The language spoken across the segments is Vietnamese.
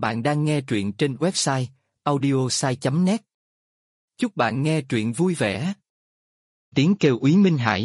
Bạn đang nghe truyện trên website audiosai.net. Chúc bạn nghe truyện vui vẻ. Tiếng kêu Úy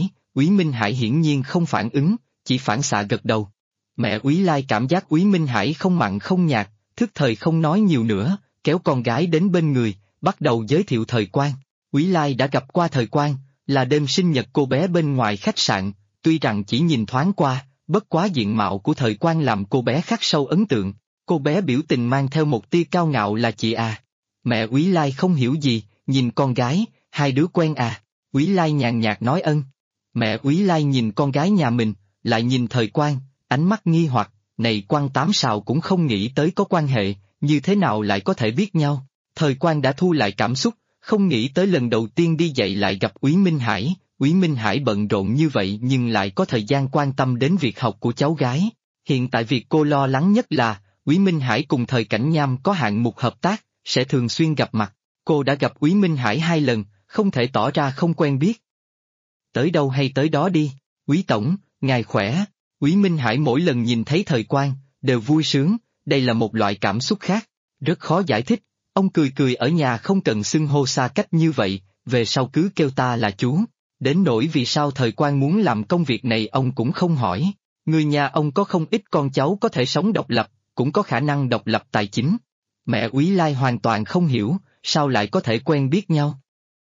Minh Hải hiển nhiên không phản ứng, chỉ phản xạ gật đầu. Mẹ Úy Lai cảm giác Úy Minh Hải không mặn không nhạt, thức thời không nói nhiều nữa, kéo con gái đến bên người, bắt đầu giới thiệu Thời Quang. Úy Lai đã gặp qua Thời Quang, là đêm sinh nhật cô bé bên ngoài khách sạn, tuy rằng chỉ nhìn thoáng qua, bất quá diện mạo của Thời Quang làm cô bé khắc sâu ấn tượng. Cô bé biểu tình mang theo một tia cao ngạo là chị à. Mẹ Úy Lai không hiểu gì, nhìn con gái, hai đứa quen à. Úy Lai nhàn nhạt nói ân. Mẹ Úy Lai nhìn con gái nhà mình, lại nhìn Thời Quang, ánh mắt nghi hoặc, này Quang Tám Sào cũng không nghĩ tới có quan hệ, như thế nào lại có thể biết nhau. Thời Quang đã thu lại cảm xúc, không nghĩ tới lần đầu tiên đi dạy lại gặp Úy Minh Hải. Úy Minh Hải bận rộn như vậy nhưng lại có thời gian quan tâm đến việc học của cháu gái. Hiện tại việc cô lo lắng nhất là Úy Minh Hải cùng Thời Cảnh Nham có hạng mục hợp tác, sẽ thường xuyên gặp mặt. Cô đã gặp Úy Minh Hải 2 lần, không thể tỏ ra không quen biết. Tới đâu hay tới đó đi, Úy Tổng, ngài khỏe. Úy Minh Hải mỗi lần nhìn thấy Thời Quang, đều vui sướng, đây là một loại cảm xúc khác, rất khó giải thích. Ông cười cười ở nhà không cần xưng hô xa cách như vậy, về sau cứ kêu ta là chú. Đến nỗi vì sao Thời Quang muốn làm công việc này ông cũng không hỏi. Người nhà ông có không ít con cháu có thể sống độc lập, cũng có khả năng độc lập tài chính. Mẹ Úy Lai hoàn toàn không hiểu, sao lại có thể quen biết nhau.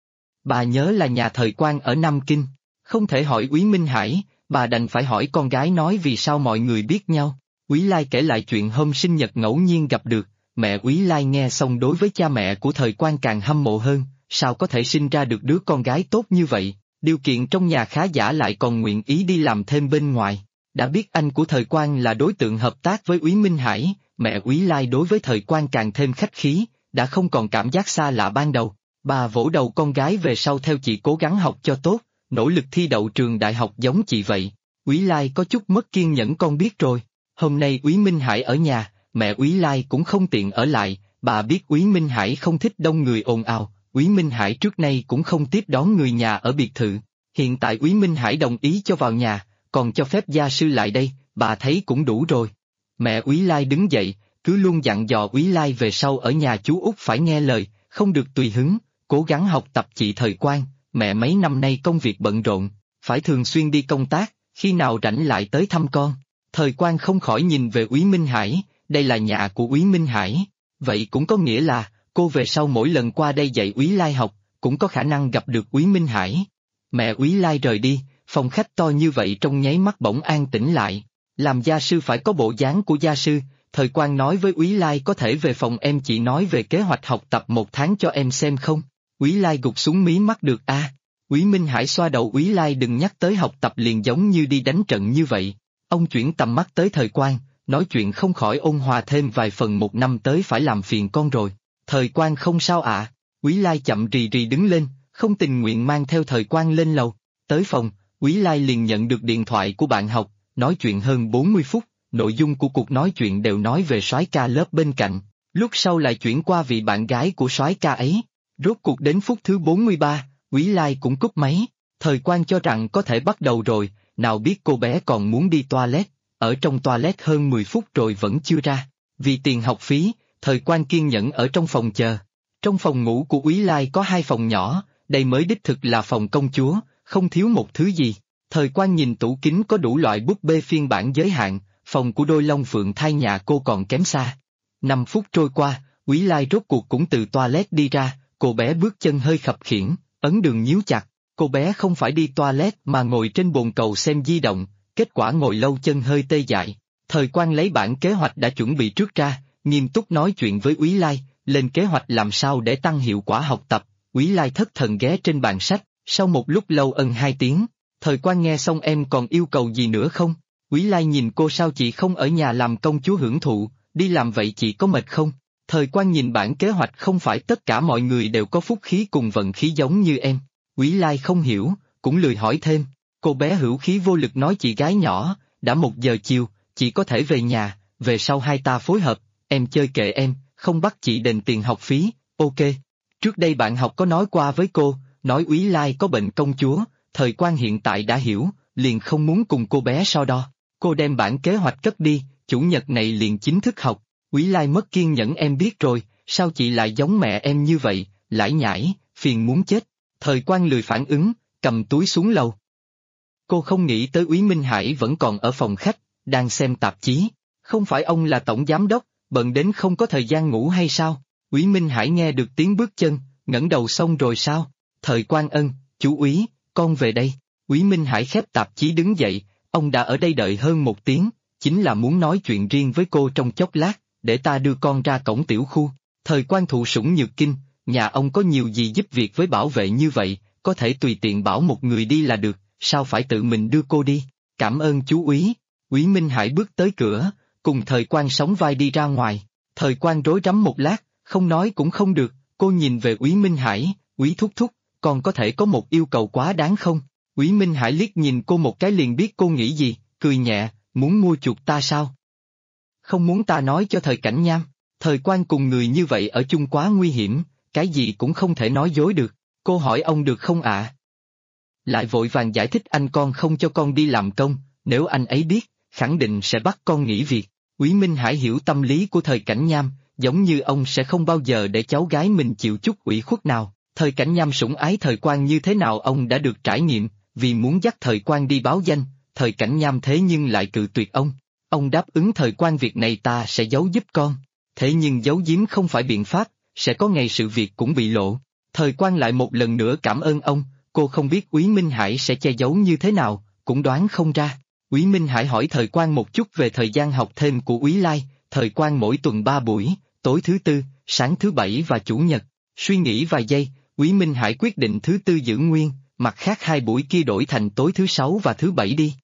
Bà nhớ là nhà Thời Quang ở Nam Kinh, không thể hỏi Úy Minh Hải, bà đành phải hỏi con gái nói vì sao mọi người biết nhau. Úy Lai kể lại chuyện hôm sinh nhật ngẫu nhiên gặp được, mẹ Úy Lai nghe xong đối với cha mẹ của Thời Quang càng hâm mộ hơn, sao có thể sinh ra được đứa con gái tốt như vậy, điều kiện trong nhà khá giả lại còn nguyện ý đi làm thêm bên ngoài. Đã biết anh của Thời Quang là đối tượng hợp tác với Úy Minh Hải, mẹ Úy Lai đối với Thời Quang càng thêm khách khí, đã không còn cảm giác xa lạ ban đầu. Bà vỗ đầu con gái về sau theo chị cố gắng học cho tốt, nỗ lực thi đậu trường đại học giống chị vậy. Úy Lai có chút mất kiên nhẫn con biết rồi. Hôm nay Úy Minh Hải ở nhà, mẹ Úy Lai cũng không tiện ở lại, bà biết Úy Minh Hải không thích đông người ồn ào, Úy Minh Hải trước nay cũng không tiếp đón người nhà ở biệt thự. Hiện tại Úy Minh Hải đồng ý cho vào nhà, còn cho phép gia sư lại đây, bà thấy cũng đủ rồi. Mẹ Úy Lai đứng dậy, cứ luôn dặn dò Úy Lai về sau ở nhà chú út phải nghe lời, không được tùy hứng, cố gắng học tập chị Thời Quang, mẹ mấy năm nay công việc bận rộn, phải thường xuyên đi công tác, khi nào rảnh lại tới thăm con. Thời Quang không khỏi nhìn về Úy Minh Hải, đây là nhà của Úy Minh Hải, vậy cũng có nghĩa là, cô về sau mỗi lần qua đây dạy Úy Lai học, cũng có khả năng gặp được Úy Minh Hải. Mẹ Úy Lai rời đi, phòng khách to như vậy trong nháy mắt bỗng an tĩnh lại. Làm gia sư phải có bộ dáng của gia sư, Thời Quang nói với Úy Lai có thể về phòng em chị nói về kế hoạch học tập 1 tháng cho em xem không? Úy Lai gục xuống mí mắt được a. Úy Minh Hải xoa đầu Úy Lai đừng nhắc tới học tập liền giống như đi đánh trận như vậy. Ông chuyển tầm mắt tới Thời Quang, nói chuyện không khỏi ôn hòa thêm vài phần 1 năm tới phải làm phiền con rồi. Thời Quang không sao ạ. Úy Lai chậm rì rì đứng lên, không tình nguyện mang theo Thời Quang lên lầu. Tới phòng, Úy Lai liền nhận được điện thoại của bạn học, nói chuyện hơn 40 phút, nội dung của cuộc nói chuyện đều nói về soái ca lớp bên cạnh, lúc sau lại chuyển qua vị bạn gái của soái ca ấy. Rốt cuộc đến phút thứ 43, Úy Lai cũng cúp máy, Thời Quang cho rằng có thể bắt đầu rồi, nào biết cô bé còn muốn đi toilet, ở trong toilet hơn 10 phút rồi vẫn chưa ra. Vì tiền học phí, Thời Quang kiên nhẫn ở trong phòng chờ. Trong phòng ngủ của Úy Lai có 2 phòng nhỏ, đây mới đích thực là phòng công chúa, không thiếu một thứ gì. Thời Quang nhìn tủ kính có đủ loại búp bê phiên bản giới hạn, phòng của đôi Long Phượng thai nhà cô còn kém xa. 5 phút trôi qua, Úy Lai rốt cuộc cũng từ toilet đi ra, cô bé bước chân hơi khập khiễng, ấn đường nhíu chặt. Cô bé không phải đi toilet mà ngồi trên bồn cầu xem di động, kết quả ngồi lâu chân hơi tê dại. Thời Quang lấy bản kế hoạch đã chuẩn bị trước ra, nghiêm túc nói chuyện với Úy Lai, lên kế hoạch làm sao để tăng hiệu quả học tập. Úy Lai thất thần ghé trên bàn sách, sau một lúc lâu 2 tiếng. Thời Quang nghe xong em còn yêu cầu gì nữa không? Úy Lai nhìn cô sao chị không ở nhà làm công chúa hưởng thụ, đi làm vậy chị có mệt không? Thời Quang nhìn bản kế hoạch không phải tất cả mọi người đều có phúc khí cùng vận khí giống như em. Úy Lai không hiểu, cũng lười hỏi thêm. Cô bé hữu khí vô lực nói chị gái nhỏ, đã 1 giờ chiều, chị có thể về nhà, về sau hai ta phối hợp, em chơi kệ em, không bắt chị đền tiền học phí, ok. Trước đây bạn học có nói qua với cô, nói Úy Lai có bệnh công chúa, Thời Quang hiện tại đã hiểu, liền không muốn cùng cô bé so đo. Cô đem bản kế hoạch cất đi, chủ nhật này liền chính thức học. Quý Lai mất kiên nhẫn em biết rồi, sao chị lại giống mẹ em như vậy, lải nhải, phiền muốn chết. Thời Quang lười phản ứng, cầm túi xuống lầu. Cô không nghĩ tới Úy Minh Hải vẫn còn ở phòng khách, đang xem tạp chí. Không phải ông là tổng giám đốc, bận đến không có thời gian ngủ hay sao? Úy Minh Hải nghe được tiếng bước chân, ngẩng đầu xong rồi sao? Thời Quang ân, chú Úy, con về đây. Úy Minh Hải khép tạp chí đứng dậy, ông đã ở đây đợi hơn 1 tiếng, chính là muốn nói chuyện riêng với cô trong chốc lát, để ta đưa con ra cổng tiểu khu. Thời Quang thụ sủng nhược kinh, nhà ông có nhiều gì giúp việc với bảo vệ như vậy, có thể tùy tiện bảo một người đi là được, sao phải tự mình đưa cô đi? Cảm ơn chú Úy. Úy Minh Hải bước tới cửa, cùng Thời Quang sóng vai đi ra ngoài. Thời Quang rối rắm một lát, không nói cũng không được, cô nhìn về Úy Minh Hải, Úy thúc thúc, còn có thể có một yêu cầu quá đáng không? Úy Minh Hải liếc nhìn cô một cái liền biết cô nghĩ gì, cười nhẹ, muốn mua chuộc ta sao? Không muốn ta nói cho Thời Cảnh Nham, Thời Quang cùng người như vậy ở chung quá nguy hiểm, cái gì cũng không thể nói dối được, cô hỏi ông được không ạ? Lại vội vàng giải thích anh con không cho con đi làm công, nếu anh ấy biết, khẳng định sẽ bắt con nghỉ việc. Úy Minh Hải hiểu tâm lý của Thời Cảnh Nham, giống như ông sẽ không bao giờ để cháu gái mình chịu chút ủy khuất nào. Thời Cảnh Nham sủng ái Thời Quang như thế nào ông đã được trải nghiệm, vì muốn dắt Thời Quang đi báo danh, Thời Cảnh Nham thế nhưng lại cự tuyệt ông. Ông đáp ứng Thời Quang việc này ta sẽ giấu giúp con. Thế nhưng giấu giếm không phải biện pháp, sẽ có ngày sự việc cũng bị lộ. Thời Quang lại một lần nữa cảm ơn ông, cô không biết Úy Minh Hải sẽ che giấu như thế nào, cũng đoán không ra. Úy Minh Hải hỏi Thời Quang một chút về thời gian học thêm của Úy Lai, Thời Quang mỗi tuần 3 buổi, tối thứ Tư, sáng thứ Bảy và Chủ nhật. Suy nghĩ vài giây, Úy Minh Hải quyết định thứ Tư giữ nguyên, mặt khác 2 buổi kia đổi thành tối thứ Sáu và thứ Bảy đi.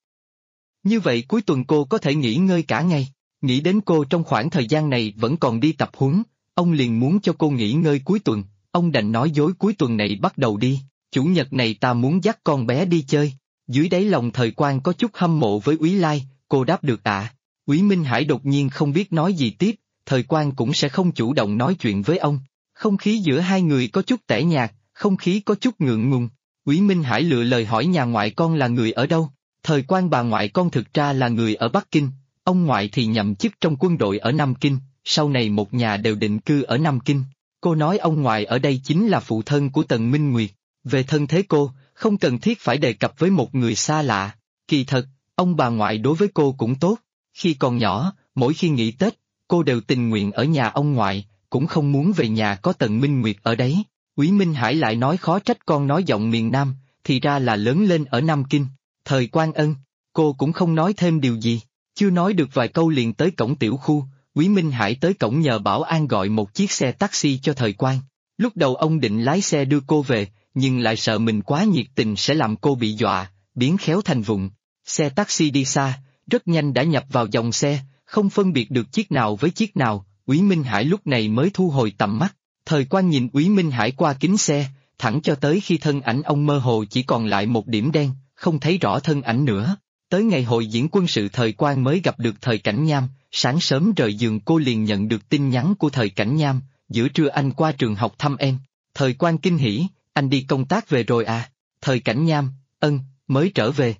Như vậy cuối tuần cô có thể nghỉ ngơi cả ngày. Nghĩ đến cô trong khoảng thời gian này vẫn còn đi tập huấn, ông liền muốn cho cô nghỉ ngơi cuối tuần, ông đành nói dối cuối tuần này bắt đầu đi, Chủ nhật này ta muốn dắt con bé đi chơi. Dưới đáy lòng Thời Quang có chút hâm mộ với Úy Lai, cô đáp được ạ. Úy Minh Hải đột nhiên không biết nói gì tiếp, Thời Quang cũng sẽ không chủ động nói chuyện với ông. Không khí giữa hai người có chút tẻ nhạt, không khí có chút ngượng ngùng. Úy Minh Hải lựa lời hỏi nhà ngoại con là người ở đâu. Thời Quang bà ngoại con thực ra là người ở Bắc Kinh, ông ngoại thì nhậm chức trong quân đội ở Nam Kinh, sau này một nhà đều định cư ở Nam Kinh. Cô nói ông ngoại ở đây chính là phụ thân của Tần Minh Nguyệt. Về thân thế cô, không cần thiết phải đề cập với một người xa lạ. Kỳ thật, ông bà ngoại đối với cô cũng tốt. Khi còn nhỏ, mỗi khi nghỉ Tết, cô đều tình nguyện ở nhà ông ngoại, cũng không muốn về nhà có Tần Minh Nguyệt ở đấy. Úy Minh Hải lại nói khó trách con nói giọng miền Nam, thì ra là lớn lên ở Nam Kinh. Thời Quang ân, cô cũng không nói thêm điều gì, chưa nói được vài câu liền tới cổng tiểu khu. Úy Minh Hải tới cổng nhờ bảo an gọi một chiếc xe taxi cho Thời Quang. Lúc đầu ông định lái xe đưa cô về, nhưng lại sợ mình quá nhiệt tình sẽ làm cô bị dọa, biến khéo thành vụng. Xe taxi đi xa, rất nhanh đã nhập vào dòng xe, không phân biệt được chiếc nào với chiếc nào. Úy Minh Hải lúc này mới thu hồi tầm mắt. Thời Quang nhìn Úy Minh Hải qua kính xe, thẳng cho tới khi thân ảnh ông mơ hồ chỉ còn lại một điểm đen, không thấy rõ thân ảnh nữa. Tới ngày hội diễn quân sự Thời Quang mới gặp được Thời Cảnh Nham, sáng sớm rời giường cô liền nhận được tin nhắn của Thời Cảnh Nham, giữa trưa anh qua trường học thăm em. Thời Quang kinh hỉ, anh đi công tác về rồi à? Thời Cảnh Nham, mới trở về.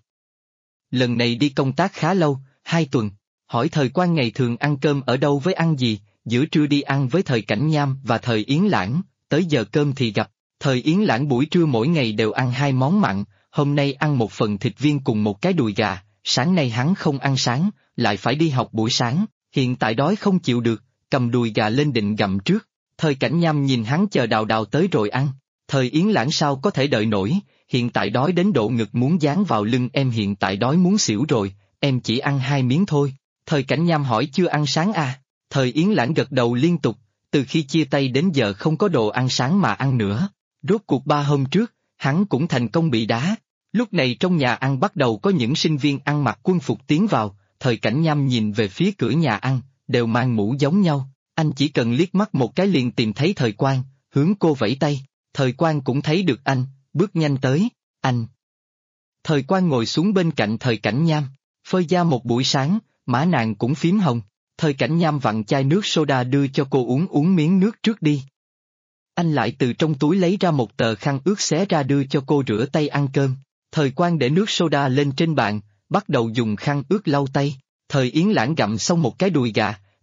Lần này đi công tác khá lâu, 2 tuần, hỏi Thời Quang ngày thường ăn cơm ở đâu với ăn gì, giữa trưa đi ăn với Thời Cảnh Nham và Thời Yến Lãng, tới giờ cơm thì gặp. Thời Yến Lãng buổi trưa mỗi ngày đều ăn 2 món mặn, hôm nay ăn một phần thịt viên cùng một cái đùi gà, sáng nay hắn không ăn sáng, lại phải đi học buổi sáng, hiện tại đói không chịu được, cầm đùi gà lên định gặm trước. Thời Cảnh Nham nhìn hắn chờ đào đào tới rồi ăn. Thời Yến Lãng sao có thể đợi nổi, hiện tại đói đến độ ngực muốn dán vào lưng em, hiện tại đói muốn xỉu rồi, em chỉ ăn 2 miếng thôi. Thời Cảnh Nham hỏi chưa ăn sáng à? Thời Yến Lãng gật đầu liên tục, từ khi chia tay đến giờ không có đồ ăn sáng mà ăn nữa. Rốt cuộc 3 hôm trước, hắn cũng thành công bị đá. Lúc này trong nhà ăn bắt đầu có những sinh viên ăn mặc quân phục tiến vào, Thời Cảnh Nham nhìn về phía cửa nhà ăn, đều mang mũ giống nhau, anh chỉ cần liếc mắt một cái liền tìm thấy Thời Quang, hướng cô vẫy tay. Thời Quang cũng thấy được anh, bước nhanh tới, anh. Thời Quang ngồi xuống bên cạnh Thời Cảnh Nham, phơi da một buổi sáng, má nàng cũng phím hồng. Thời Cảnh Nham vặn chai nước soda đưa cho cô uống miếng nước trước đi. Anh lại từ trong túi lấy ra một tờ khăn ướt xé ra đưa cho cô rửa tay ăn cơm. Thời Quang để nước soda lên trên bàn, bắt đầu dùng khăn ướt lau tay. Thời Yến Lãng gặm xong một cái đùi gà,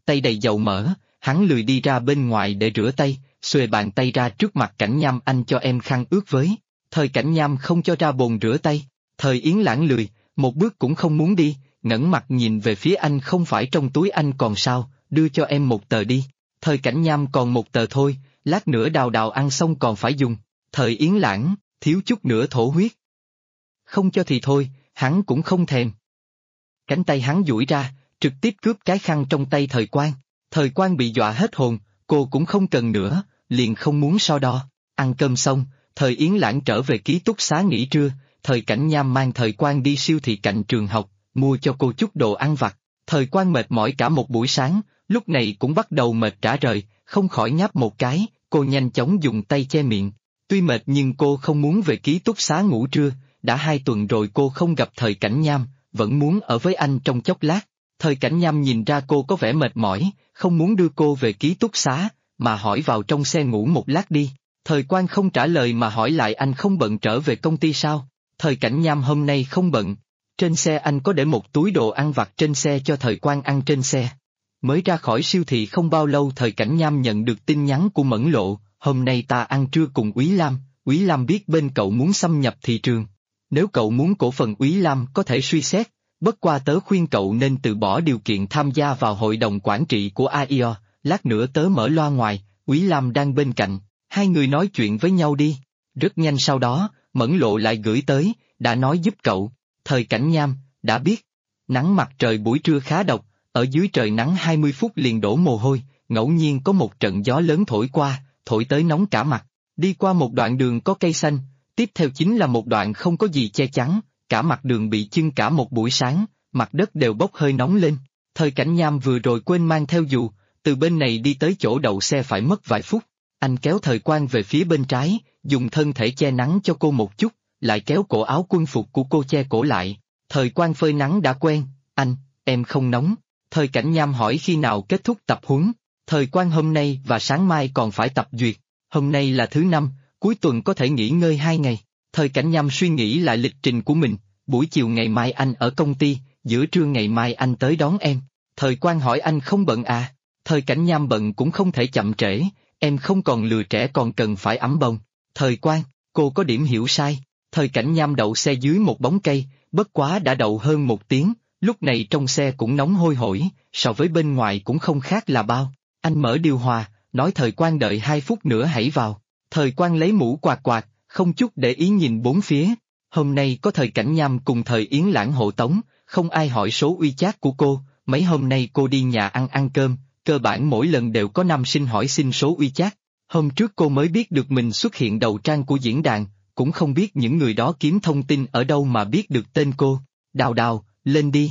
tay đầy dầu mỡ, hắn lười đi ra bên ngoài để rửa tay, xuề bàn tay ra trước mặt Cảnh Nham, anh cho em khăn ướt với. Thời Cảnh Nham không cho ra bồn rửa tay, Thời Yến Lãng lười, một bước cũng không muốn đi, ngẩng mặt nhìn về phía anh, không phải trong túi anh còn sao, đưa cho em một tờ đi. Thời Cảnh Nham còn một tờ thôi, lát nữa Đào Đào ăn xong còn phải dùng. Thời Yến Lãng, thiếu chút nữa thổ huyết. Không cho thì thôi, hắn cũng không thèm. Cánh tay hắn duỗi ra, trực tiếp cướp cái khăn trong tay Thời Quang. Thời Quang bị dọa hết hồn, cô cũng không cần nữa, liền không muốn so đo. Ăn cơm xong, Thời Yến Lãng trở về ký túc xá nghỉ trưa, Thời Cảnh Nham mang Thời Quang đi siêu thị cạnh trường học, mua cho cô chút đồ ăn vặt. Thời Quang mệt mỏi cả một buổi sáng, lúc này cũng bắt đầu mệt rã rời, không khỏi ngáp một cái, cô nhanh chóng dùng tay che miệng. Tuy mệt nhưng cô không muốn về ký túc xá ngủ trưa, đã 2 tuần rồi cô không gặp Thời Cảnh Nham, vẫn muốn ở với anh trong chốc lát. Thời Cảnh Nham nhìn ra cô có vẻ mệt mỏi, không muốn đưa cô về ký túc xá, mà hỏi vào trong xe ngủ một lát đi. Thời Quang không trả lời mà hỏi lại, anh không bận trở về công ty sao? Thời Cảnh Nham hôm nay không bận. Trên xe anh có để một túi đồ ăn vặt trên xe cho Thời Quang ăn trên xe. Mới ra khỏi siêu thị không bao lâu Thời Cảnh Nham nhận được tin nhắn của Mẫn Lộ, hôm nay ta ăn trưa cùng Úy Lam biết bên cậu muốn xâm nhập thị trường. Nếu cậu muốn cổ phần Úy Lam có thể suy xét, bất qua tớ khuyên cậu nên từ bỏ điều kiện tham gia vào hội đồng quản trị của AIO, lát nữa tớ mở loa ngoài, Úy Lam đang bên cạnh, hai người nói chuyện với nhau đi. Rất nhanh sau đó, Mẫn Lộ lại gửi tới, đã nói giúp cậu. Thời Cảnh Nham, đã biết. Nắng mặt trời buổi trưa khá độc, ở dưới trời nắng 20 phút liền đổ mồ hôi, ngẫu nhiên có một trận gió lớn thổi qua, thổi tới nóng cả mặt. Đi qua một đoạn đường có cây xanh, tiếp theo chính là một đoạn không có gì che chắn, cả mặt đường bị chưng cả một buổi sáng, mặt đất đều bốc hơi nóng lên. Thời Cảnh Nham vừa rồi quên mang theo dù, từ bên này đi tới chỗ đậu xe phải mất vài phút. Anh kéo Thời Quang về phía bên trái, dùng thân thể che nắng cho cô một chút, lại kéo cổ áo quân phục của cô che cổ lại. Thời Quang phơi nắng đã quen, anh, em không nóng. Thời Cảnh Nham hỏi khi nào kết thúc tập huấn. Thời Quang hôm nay và sáng mai còn phải tập duyệt, hôm nay là thứ 5, cuối tuần có thể nghỉ ngơi 2 ngày. Thời Cảnh Nham suy nghĩ lại lịch trình của mình, buổi chiều ngày mai anh ở công ty, giữa trưa ngày mai anh tới đón em. Thời Quang hỏi anh không bận à? Thời Cảnh Nham bận cũng không thể chậm trễ, em không còn lừa trẻ còn cần phải ẵm bồng. Thời Quang, cô có điểm hiểu sai. Thời Cảnh Nham đậu xe dưới một bóng cây, bất quá đã đậu hơn 1 tiếng, lúc này trong xe cũng nóng hôi hổi, so với bên ngoài cũng không khác là bao. Anh mở điều hòa, nói Thời Quang đợi 2 phút nữa hãy vào. Thời Quang lấy mũ quạt quạt, không chút để ý nhìn bốn phía. Hôm nay có Thời Cảnh Nham cùng Thời Yến Lãng hộ tống, không ai hỏi số WeChat của cô, mấy hôm nay cô đi nhà ăn cơm, cơ bản mỗi lần đều có nam sinh hỏi xin số WeChat. Hôm trước cô mới biết được mình xuất hiện đầu trang của diễn đàn, cũng không biết những người đó kiếm thông tin ở đâu mà biết được tên cô. Đào Đào, lên đi.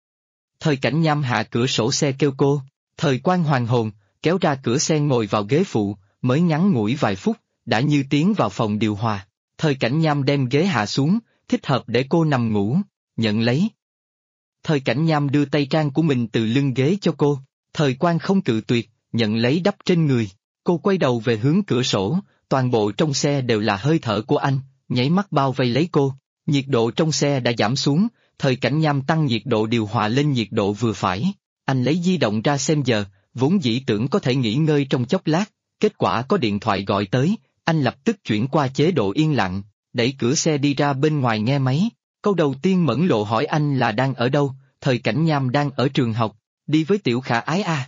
Thời Cảnh Nham hạ cửa sổ xe kêu cô. Thời Quang hoàn hồn, kéo ra cửa xe ngồi vào ghế phụ, mới ngắn ngủi vài phút, đã như tiến vào phòng điều hòa. Thời Cảnh Nham đem ghế hạ xuống, thích hợp để cô nằm ngủ, nhận lấy. Thời Cảnh Nham đưa tay trang của mình từ lưng ghế cho cô. Thời Quang không cự tuyệt, nhận lấy đắp trên người. Cô quay đầu về hướng cửa sổ, toàn bộ trong xe đều là hơi thở của anh, nháy mắt bao vây lấy cô. Nhiệt độ trong xe đã giảm xuống, Thời Cảnh Nham tăng nhiệt độ điều hòa lên nhiệt độ vừa phải. Anh lấy di động ra xem giờ, vốn dĩ tưởng có thể nghỉ ngơi trong chốc lát, kết quả có điện thoại gọi tới, anh lập tức chuyển qua chế độ yên lặng, đẩy cửa xe đi ra bên ngoài nghe máy. Câu đầu tiên Mẫn Lộ hỏi anh là đang ở đâu, Thời Cảnh Nham đang ở trường học, đi với Tiểu Khả Ái à,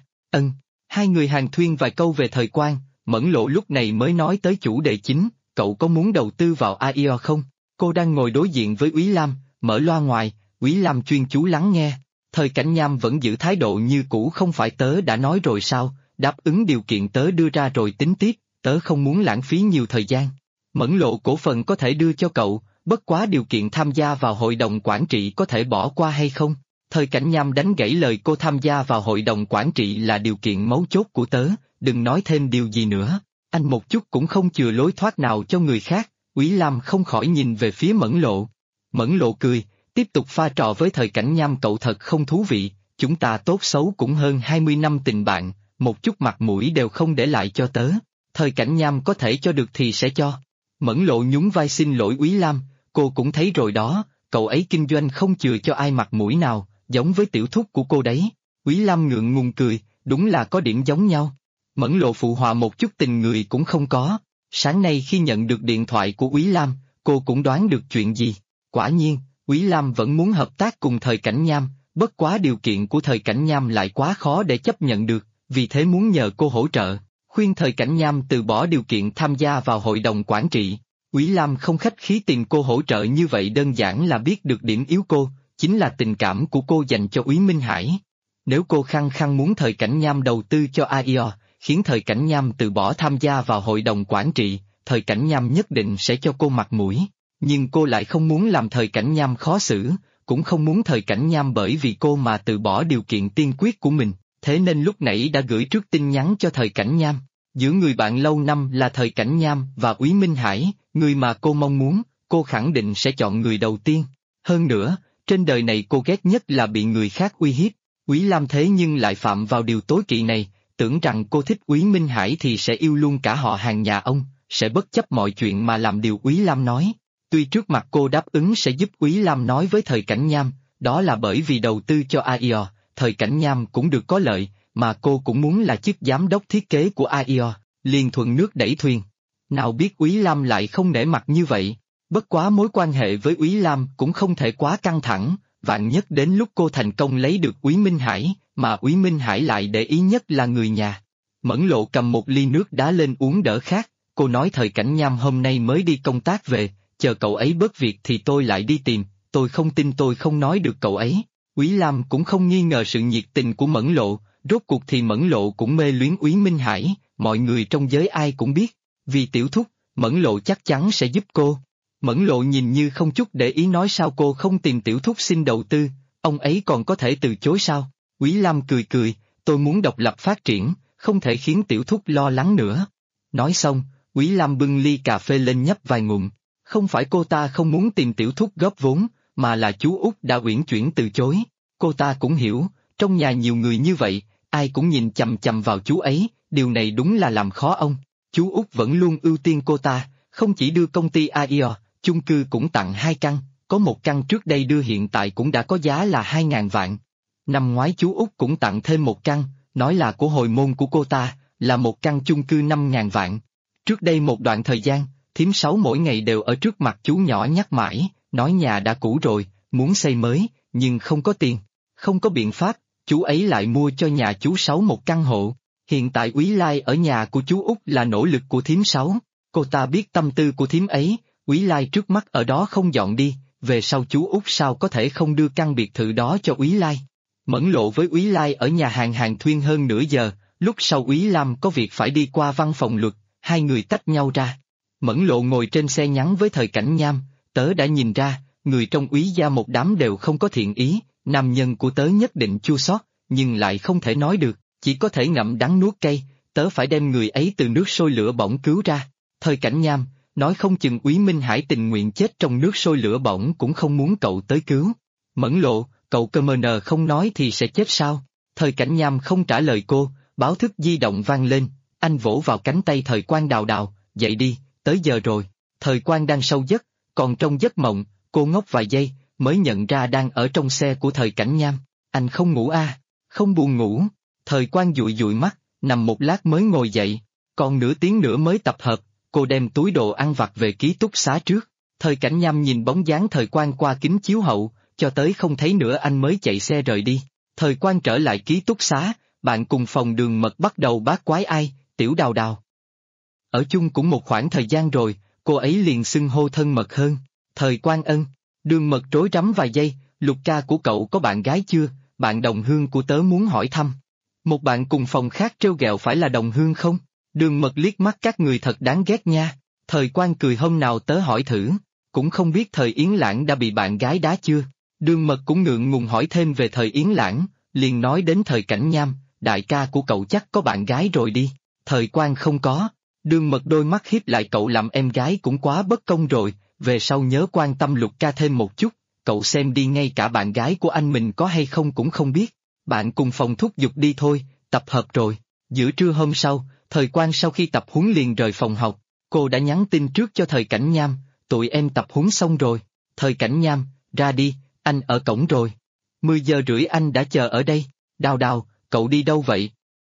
Hai người hàn thuyên vài câu về Thời Quang, Mẫn Lộ lúc này mới nói tới chủ đề chính, cậu có muốn đầu tư vào AIO không? Cô đang ngồi đối diện với Úy Lam, mở loa ngoài, Úy Lam chuyên chú lắng nghe. Thời Cảnh Nham vẫn giữ thái độ như cũ, không phải tớ đã nói rồi sao, đáp ứng điều kiện tớ đưa ra rồi tính tiếp, tớ không muốn lãng phí nhiều thời gian. Mẫn Lộ cổ phần có thể đưa cho cậu, bất quá điều kiện tham gia vào hội đồng quản trị có thể bỏ qua hay không? Thời Cảnh Nham đánh gãy lời cô, tham gia vào hội đồng quản trị là điều kiện mấu chốt của tớ, đừng nói thêm điều gì nữa. Anh một chút cũng không chừa lối thoát nào cho người khác. Úy Lam không khỏi nhìn về phía Mẫn Lộ. Mẫn Lộ cười, tiếp tục pha trò với Thời Cảnh Nham, cậu thật không thú vị, chúng ta tốt xấu cũng hơn 20 năm tình bạn, một chút mặt mũi đều không để lại cho tớ. Thời Cảnh Nham có thể cho được thì sẽ cho. Mẫn Lộ nhún vai xin lỗi Úy Lam, cô cũng thấy rồi đó, cậu ấy kinh doanh không chừa cho ai mặt mũi nào, giống với tiểu thúc của cô đấy. Úy Lam ngượng ngùng cười, đúng là có điểm giống nhau. Mẫn Lộ phụ họa một chút tình người cũng không có. Sáng nay khi nhận được điện thoại của Úy Lam, cô cũng đoán được chuyện gì. Quả nhiên, Úy Lam vẫn muốn hợp tác cùng Thời Cảnh Nham, bất quá điều kiện của Thời Cảnh Nham lại quá khó để chấp nhận được, vì thế muốn nhờ cô hỗ trợ, khuyên Thời Cảnh Nham từ bỏ điều kiện tham gia vào hội đồng quản trị. Úy Lam không khách khí tìm cô hỗ trợ như vậy đơn giản là biết được điểm yếu cô, chính là tình cảm của cô dành cho Úy Minh Hải. Nếu cô khăng khăng muốn Thời Cảnh Nham đầu tư cho AIO, khiến Thời Cảnh Nham từ bỏ tham gia vào hội đồng quản trị, Thời Cảnh Nham nhất định sẽ cho cô mặt mũi. Nhưng cô lại không muốn làm Thời Cảnh Nham khó xử, cũng không muốn Thời Cảnh Nham bởi vì cô mà từ bỏ điều kiện tiên quyết của mình, thế nên lúc nãy đã gửi trước tin nhắn cho Thời Cảnh Nham. Giữa người bạn lâu năm là Thời Cảnh Nham và Úy Minh Hải, người mà cô mong muốn, cô khẳng định sẽ chọn người đầu tiên. Hơn nữa, trên đời này cô ghét nhất là bị người khác uy hiếp. Úy Lam thế nhưng lại phạm vào điều tối kỵ này, tưởng rằng cô thích Úy Minh Hải thì sẽ yêu luôn cả họ hàng nhà ông, sẽ bất chấp mọi chuyện mà làm điều Úy Lam nói. Tuy trước mặt cô đáp ứng sẽ giúp Úy Lam nói với Thời Cảnh Nham, đó là bởi vì đầu tư cho AIO, Thời Cảnh Nham cũng được có lợi, mà cô cũng muốn là chức giám đốc thiết kế của AIO, liền thuận nước đẩy thuyền. Nào biết Úy Lam lại không nể mặt như vậy, bất quá mối quan hệ với Úy Lam cũng không thể quá căng thẳng, vạn nhất đến lúc cô thành công lấy được Úy Minh Hải, mà Úy Minh Hải lại để ý nhất là người nhà. Mẫn Lộ cầm một ly nước đá lên uống đỡ khát, cô nói Thời Cảnh Nham hôm nay mới đi công tác về, chờ cậu ấy bớt việc thì tôi lại đi tìm, tôi không tin tôi không nói được cậu ấy. Úy Lam cũng không nghi ngờ sự nhiệt tình của Mẫn Lộ, rốt cuộc thì Mẫn Lộ cũng mê luyến Úy Minh Hải, mọi người trong giới ai cũng biết, vì tiểu thúc, Mẫn Lộ chắc chắn sẽ giúp cô. Mẫn Lộ nhìn như không chút để ý nói sao cô không tìm tiểu thúc xin đầu tư, ông ấy còn có thể từ chối sao? Úy Lam cười cười, tôi muốn độc lập phát triển, không thể khiến tiểu thúc lo lắng nữa. Nói xong, Úy Lam bưng ly cà phê lên nhấp vài ngụm, không phải cô ta không muốn tìm tiểu thúc góp vốn, mà là chú Út đã uyển chuyển từ chối. Cô ta cũng hiểu, trong nhà nhiều người như vậy, ai cũng nhìn chằm chằm vào chú ấy, điều này đúng là làm khó ông. Chú Út vẫn luôn ưu tiên cô ta, không chỉ đưa công ty AIO, chung cư cũng tặng 2 căn, có một căn trước đây đưa hiện tại cũng đã có giá là 2.000 vạn. Năm ngoái chú Út cũng tặng thêm một căn, nói là của hồi môn của cô ta, là một căn chung cư 5.000 vạn. Trước đây một đoạn thời gian, thím Sáu mỗi ngày đều ở trước mặt chú nhỏ nhắc mãi, nói nhà đã cũ rồi, muốn xây mới, nhưng không có tiền. Không có biện pháp, chú ấy lại mua cho nhà chú Sáu một căn hộ. Hiện tại Úy Lai ở nhà của chú Út là nỗ lực của thím Sáu. Cô ta biết tâm tư của thím ấy, Úy Lai trước mắt ở đó không dọn đi, về sau chú Út sao có thể không đưa căn biệt thự đó cho Úy Lai. Mẫn Lộ với Úy Lai ở nhà hàng thuyên hơn nửa giờ, lúc sau Úy Lam có việc phải đi qua văn phòng luật, hai người tách nhau ra. Mẫn Lộ ngồi trên xe nhắn với Thời Cảnh Nham, tớ đã nhìn ra, người trong Úy gia một đám đều không có thiện ý, nam nhân của tớ nhất định chua xót, nhưng lại không thể nói được, chỉ có thể ngậm đắng nuốt cay, tớ phải đem người ấy từ nước sôi lửa bỏng cứu ra. Thời Cảnh Nham, nói không chừng Úy Minh Hải tình nguyện chết trong nước sôi lửa bỏng cũng không muốn cậu tới cứu. Mẫn Lộ, cậu CMN không nói thì sẽ chết sao? Thời Cảnh Nham không trả lời cô, báo thức di động vang lên, anh vỗ vào cánh tay Thời Quang đào đào, dậy đi, tới giờ rồi. Thời Quang đang sâu giấc, còn trong giấc mộng, cô ngốc vài giây, mới nhận ra đang ở trong xe của Thời Cảnh Nham. Anh không ngủ à? Không buồn ngủ. Thời Quang dụi dụi mắt, nằm một lát mới ngồi dậy, còn nửa tiếng nữa mới tập hợp, cô đem túi đồ ăn vặt về ký túc xá trước. Thời Cảnh Nham nhìn bóng dáng Thời Quang qua kính chiếu hậu, cho tới không thấy nữa anh mới chạy xe rời đi. Thời Quang trở lại ký túc xá, bạn cùng phòng Đường Mật bắt đầu bát quái ai, Tiểu Đào Đào. Ở chung cũng một khoảng thời gian rồi, cô ấy liền xưng hô thân mật hơn. Thời Quang ân. Đường Mật rối rắm vài giây, Lục ca của cậu có bạn gái chưa? Bạn đồng hương của tớ muốn hỏi thăm. Một bạn cùng phòng khác trêu ghẹo phải là đồng hương không? Đường Mật liếc mắt các người thật đáng ghét nha. Thời Quang cười hôm nào tớ hỏi thử, cũng không biết Thời Yến Lãng đã bị bạn gái đá chưa? Đường Mật cũng ngượng ngùng hỏi thêm về Thời Yến Lãng, liền nói đến Thời Cảnh Nham, đại ca của cậu chắc có bạn gái rồi đi. Thời Quang không có. Đường Mật đôi mắt hiếp lại, cậu làm em gái cũng quá bất công rồi, về sau nhớ quan tâm Lục ca thêm một chút, cậu xem đi, ngay cả bạn gái của anh mình có hay không cũng không biết. Bạn cùng phòng thúc giục đi thôi, tập hợp rồi. Giữa trưa hôm sau, Thời Quang sau khi tập huấn liền rời phòng học, cô đã nhắn tin trước cho Thời Cảnh Nham, tụi em tập huấn xong rồi. Thời Cảnh Nham, ra đi, anh ở cổng rồi. 10 giờ rưỡi anh đã chờ ở đây. Đào Đào, cậu đi đâu vậy?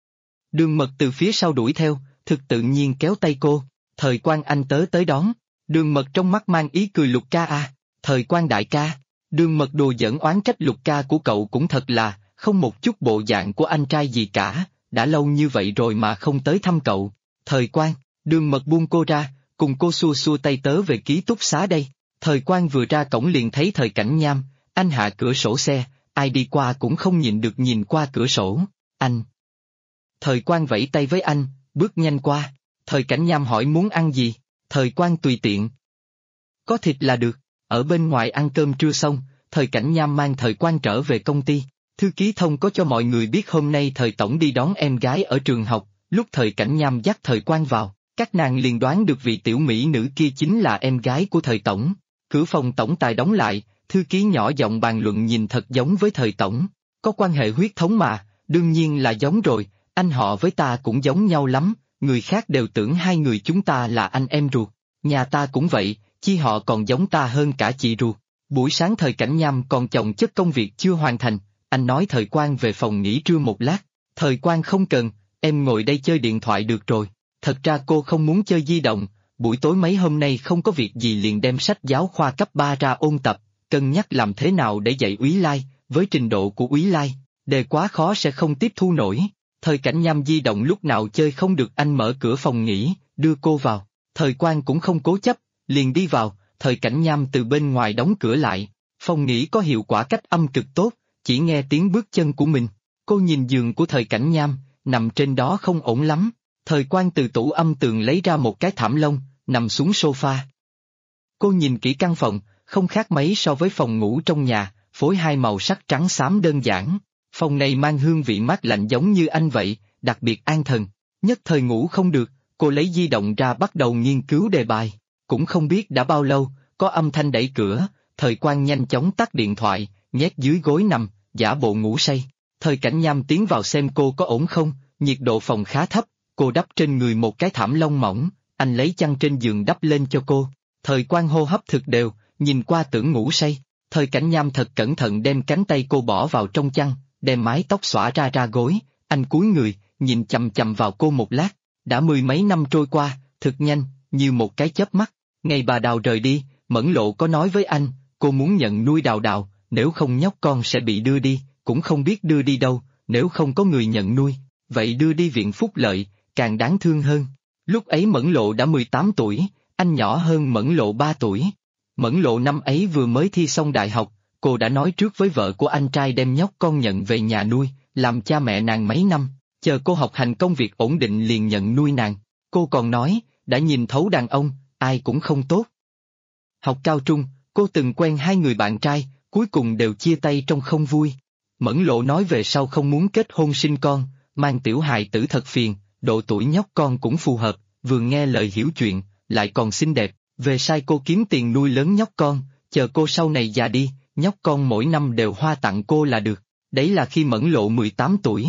Đường Mật từ phía sau đuổi theo, thực tự nhiên kéo tay cô. Thời Quang anh tới đón. Đường Mật trong mắt mang ý cười Lục ca à. Thời Quang đại ca. Đường Mật đùa giỡn oán trách Lục ca của cậu cũng thật là, không một chút bộ dạng của anh trai gì cả, đã lâu như vậy rồi mà không tới thăm cậu. Thời Quang, Đường Mật buông cô ra, cùng cô xua xua tay tớ về ký túc xá đây. Thời Quang vừa ra cổng liền thấy Thời Cảnh Nham, anh hạ cửa sổ xe, ai đi qua cũng không nhịn được nhìn qua cửa sổ. Anh. Thời Quang vẫy tay với anh, bước nhanh qua. Thời Cảnh Nham hỏi muốn ăn gì, Thời Quang tùy tiện. Có thịt là được. Ở bên ngoài ăn cơm trưa xong, Thời Cảnh Nham mang Thời Quang trở về công ty. Thư ký thông có cho mọi người biết hôm nay Thời Tổng đi đón em gái ở trường học, lúc Thời Cảnh Nham dắt Thời Quang vào, các nàng liền đoán được vị tiểu mỹ nữ kia chính là em gái của Thời Tổng. Cửa phòng tổng tài đóng lại, thư ký nhỏ giọng bàn luận nhìn thật giống với Thời Tổng. Có quan hệ huyết thống mà, đương nhiên là giống rồi, anh họ với ta cũng giống nhau lắm, người khác đều tưởng hai người chúng ta là anh em ruột. Nhà ta cũng vậy, chi họ còn giống ta hơn cả chị ruột. Buổi sáng Thời Cảnh Nham còn chồng chất công việc chưa hoàn thành, anh nói Thời Quang về phòng nghỉ trưa một lát. Thời Quang không cần, em ngồi đây chơi điện thoại được rồi. Thật ra cô không muốn chơi di động, buổi tối mấy hôm nay không có việc gì liền đem sách giáo khoa cấp 3 ra ôn tập, cân nhắc làm thế nào để dạy Úy Lai, với trình độ của Úy Lai, đề quá khó sẽ không tiếp thu nổi. Thời Cảnh Nham di động lúc nào chơi không được anh mở cửa phòng nghỉ, đưa cô vào. Thời Quang cũng không cố chấp, liền đi vào, Thời Cảnh Nham từ bên ngoài đóng cửa lại. Phòng nghỉ có hiệu quả cách âm cực tốt, chỉ nghe tiếng bước chân của mình. Cô nhìn giường của Thời Cảnh Nham, nằm trên đó không ổn lắm. Thời Quang từ tủ âm tường lấy ra một cái thảm lông, nằm xuống sofa. Cô nhìn kỹ căn phòng, không khác mấy so với phòng ngủ trong nhà, phối hai màu sắc trắng xám đơn giản. Phòng này mang hương vị mát lạnh giống như anh vậy, đặc biệt an thần. Nhất thời ngủ không được, cô lấy di động ra bắt đầu nghiên cứu đề bài. Cũng không biết đã bao lâu, có âm thanh đẩy cửa, Thời Quang nhanh chóng tắt điện thoại, nhét dưới gối nằm, giả bộ ngủ say. Thời Cảnh Nham tiến vào xem cô có ổn không, nhiệt độ phòng khá thấp, cô đắp trên người một cái thảm lông mỏng, anh lấy chăn trên giường đắp lên cho cô. Thời Quang hô hấp thực đều, nhìn qua tưởng ngủ say. Thời Cảnh Nham thật cẩn thận đem cánh tay cô bỏ vào trong chăn, đem mái tóc xõa ra gối, anh cúi người, nhìn chằm chằm vào cô một lát. Đã mười mấy năm trôi qua, thực nhanh, như một cái chớp mắt. Ngày bà Đào rời đi, Mẫn Lộ có nói với anh, cô muốn nhận nuôi Đào Đào, nếu không nhóc con sẽ bị đưa đi, cũng không biết đưa đi đâu, nếu không có người nhận nuôi, vậy đưa đi viện phúc lợi, càng đáng thương hơn. Lúc ấy Mẫn Lộ đã 18 tuổi, anh nhỏ hơn Mẫn Lộ 3 tuổi. Mẫn Lộ năm ấy vừa mới thi xong đại học, cô đã nói trước với vợ của anh trai đem nhóc con nhận về nhà nuôi, làm cha mẹ nàng mấy năm, chờ cô học hành công việc ổn định liền nhận nuôi nàng. Cô còn nói, đã nhìn thấu đàn ông, ai cũng không tốt. Học cao trung, cô từng quen hai người bạn trai, cuối cùng đều chia tay trong không vui. Mẫn Lộ nói về sau không muốn kết hôn sinh con, mang tiểu hài tử thật phiền, độ tuổi nhóc con cũng phù hợp, vừa nghe lời hiểu chuyện, lại còn xinh đẹp, về sai cô kiếm tiền nuôi lớn nhóc con, chờ cô sau này già đi, nhóc con mỗi năm đều hoa tặng cô là được. Đấy là khi Mẫn Lộ 18 tuổi.